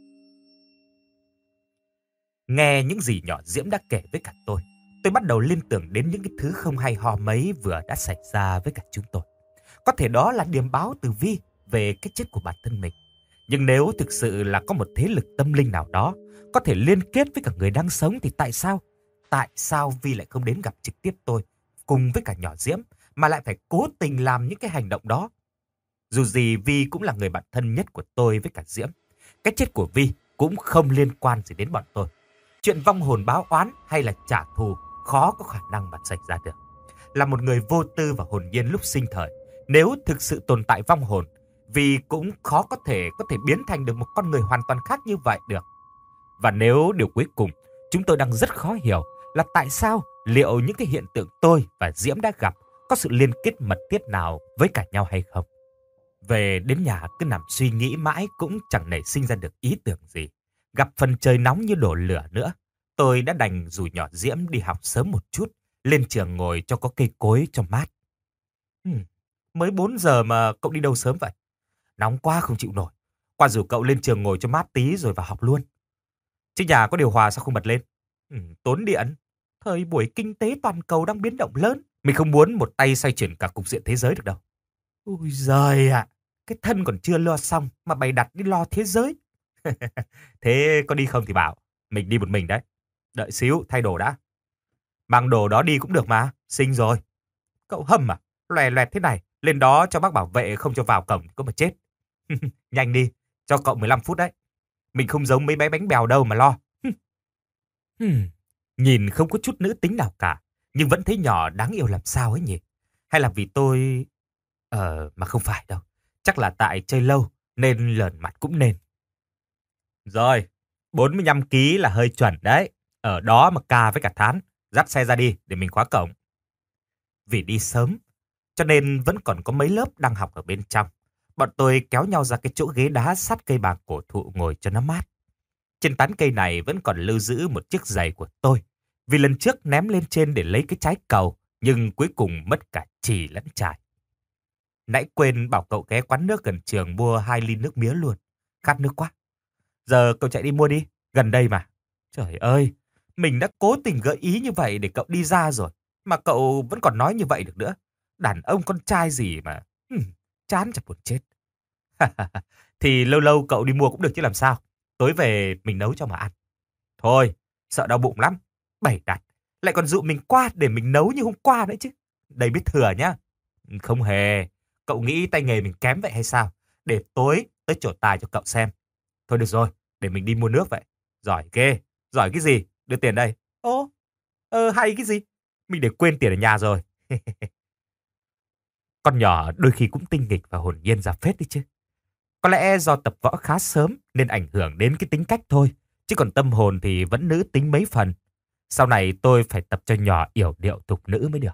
S2: Nghe những gì nhỏ Diễm đã kể với cả tôi bắt đầu liên tưởng đến những cái thứ không hay ho mấy vừa đã xảy ra với cả chúng tôi. Có thể đó là điềm báo từ Vi về cái chết của bản thân mình. Nhưng nếu thực sự là có một thế lực tâm linh nào đó có thể liên kết với cả người đang sống thì tại sao? Tại sao Vi lại không đến gặp trực tiếp tôi cùng với cả nhỏ Diễm mà lại phải cố tình làm những cái hành động đó? Dù gì Vi cũng là người bạn thân nhất của tôi với cả Diễm. Cái chết của Vi cũng không liên quan gì đến bọn tôi. Chuyện vong hồn báo oán hay là trả thù khó có khả năng mà xảy ra được. Là một người vô tư và hồn nhiên lúc sinh thời, nếu thực sự tồn tại vong hồn, Vi cũng khó có thể biến thành được một con người hoàn toàn khác như vậy được. Và nếu điều cuối cùng chúng tôi đang rất khó hiểu là tại sao liệu những cái hiện tượng tôi và Diễm đã gặp có sự liên kết mật thiết nào với cả nhau hay không. Về đến nhà cứ nằm suy nghĩ mãi cũng chẳng nảy sinh ra được ý tưởng gì. Gặp phần trời nóng như đổ lửa nữa, tôi đã đành rủ nhỏ Diễm đi học sớm một chút, lên trường ngồi cho có cây cối cho mát. Mới 4 giờ mà cậu đi đâu sớm vậy? Nóng quá không chịu nổi. Qua rủ cậu lên trường ngồi cho mát tí rồi vào học luôn. Chứ nhà có điều hòa sao không bật lên? Tốn điện. Thời buổi kinh tế toàn cầu đang biến động lớn. Mình không muốn một tay xoay chuyển cả cục diện thế giới được đâu. Ôi giời ạ, cái thân còn chưa lo xong mà bày đặt đi lo thế giới. Thế có đi không thì bảo, mình đi một mình đấy. Đợi xíu, thay đồ đã. Mang đồ đó đi cũng được mà, xinh rồi. Cậu hâm à, loè loẹt thế này, lên đó cho bác bảo vệ không cho vào cổng có mà chết. Nhanh đi, cho cậu 15 phút đấy. Mình không giống mấy bé bánh bèo đâu mà lo. Nhìn không có chút nữ tính nào cả, nhưng vẫn thấy nhỏ đáng yêu làm sao ấy nhỉ? Hay là vì tôi... mà không phải đâu. Chắc là tại chơi lâu nên lờn mặt cũng nên. Rồi, 45 ký là hơi chuẩn đấy. Ở đó mà ca với cả Thán. Dắt xe ra đi để mình khóa cổng. Vì đi sớm, cho nên vẫn còn có mấy lớp đang học ở bên trong. Bọn tôi kéo nhau ra cái chỗ ghế đá sát cây bàng cổ thụ ngồi cho nó mát. Trên tán cây này vẫn còn lưu giữ một chiếc giày của tôi. Vì lần trước ném lên trên để lấy cái trái cầu, nhưng cuối cùng mất cả chì lẫn chài. Nãy quên bảo cậu ghé quán nước gần trường mua 2 ly nước mía luôn. Khát nước quá. Giờ cậu chạy đi mua đi, gần đây mà. Trời ơi, mình đã cố tình gợi ý như vậy để cậu đi ra rồi. Mà cậu vẫn còn nói như vậy được nữa. Đàn ông con trai gì mà. Chán chả buồn chết. Thì lâu lâu cậu đi mua cũng được chứ làm sao. Tối về mình nấu cho mà ăn. Thôi, sợ đau bụng lắm. Bày đặt. Lại còn dụ mình qua để mình nấu như hôm qua nữa chứ. Đây biết thừa nhá. Không hề. Cậu nghĩ tay nghề mình kém vậy hay sao? Để tối tới trổ tài cho cậu xem. Thôi được rồi, để mình đi mua nước vậy. Giỏi ghê. Giỏi cái gì? Đưa tiền đây. Ồ, hay cái gì? Mình để quên tiền ở nhà rồi. Con nhỏ đôi khi cũng tinh nghịch và hồn nhiên ra phết đấy chứ. Có lẽ do tập võ khá sớm nên ảnh hưởng đến cái tính cách thôi. Chứ còn tâm hồn thì vẫn nữ tính mấy phần. Sau này tôi phải tập cho nhỏ yểu điệu thục nữ mới được.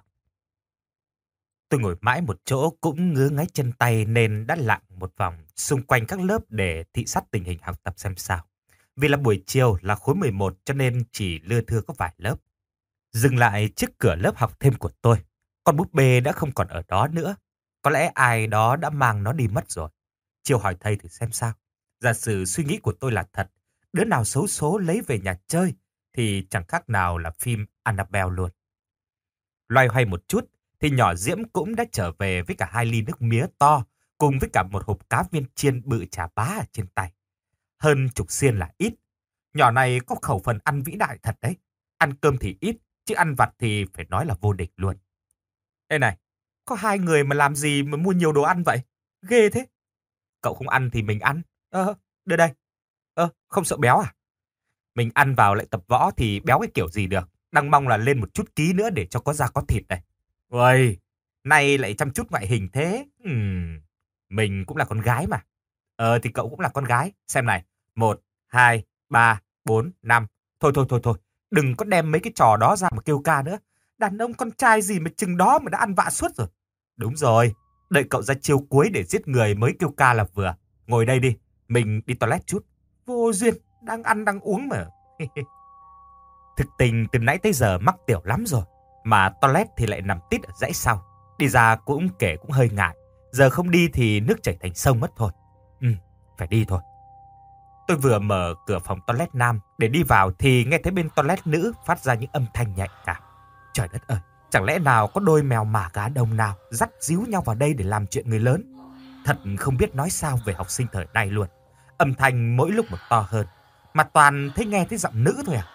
S2: Tôi ngồi mãi một chỗ cũng ngứa ngáy chân tay nên đã lặn một vòng xung quanh các lớp để thị sát tình hình học tập xem sao. Vì là buổi chiều là khối 11 cho nên chỉ lưa thưa có vài lớp. Dừng lại trước cửa lớp học thêm của tôi. Con búp bê đã không còn ở đó nữa. Có lẽ ai đó đã mang nó đi mất rồi. Chiều hỏi thầy thử xem sao. Giả sử suy nghĩ của tôi là thật, đứa nào xấu số lấy về nhà chơi thì chẳng khác nào là phim Annabelle luôn. Loay hoay một chút thì nhỏ Diễm cũng đã trở về với cả 2 ly nước mía to cùng với cả một hộp cá viên chiên bự chà bá ở trên tay. Hơn chục xiên là ít. Nhỏ này có khẩu phần ăn vĩ đại thật đấy. Ăn cơm thì ít, chứ ăn vặt thì phải nói là vô địch luôn. Ê này, có 2 người mà làm gì mà mua nhiều đồ ăn vậy? Ghê thế. Cậu không ăn thì mình ăn. Đưa đây. Không sợ béo à? Mình ăn vào lại tập võ thì béo cái kiểu gì được. Đang mong là lên một chút ký nữa để cho có da có thịt đây. Uầy, nay lại chăm chút ngoại hình thế. Mình cũng là con gái mà. Thì cậu cũng là con gái. Xem này. 1, 2, 3, 4, 5. Thôi. Đừng có đem mấy cái trò đó ra mà kêu ca nữa. Đàn ông con trai gì mà chừng đó mà đã ăn vạ suốt rồi. Đúng rồi. Đợi cậu ra chiêu cuối để giết người mới kêu ca là vừa. Ngồi đây đi. Mình đi toilet chút. Vô duyên. Đang ăn đang uống mà. Thực tình từ nãy tới giờ mắc tiểu lắm rồi. Mà toilet thì lại nằm tít ở dãy sau. Đi ra cũng hơi ngại. Giờ không đi thì nước chảy thành sông mất thôi. Phải đi thôi. Tôi vừa mở cửa phòng toilet nam để đi vào thì nghe thấy bên toilet nữ phát ra những âm thanh nhạy cảm. Trời đất ơi, chẳng lẽ nào có đôi mèo mả gà đồng nào dắt díu nhau vào đây để làm chuyện người lớn. Thật không biết nói sao về học sinh thời nay luôn. Âm thanh mỗi lúc một to hơn. Mà toàn thấy nghe thấy giọng nữ thôi à.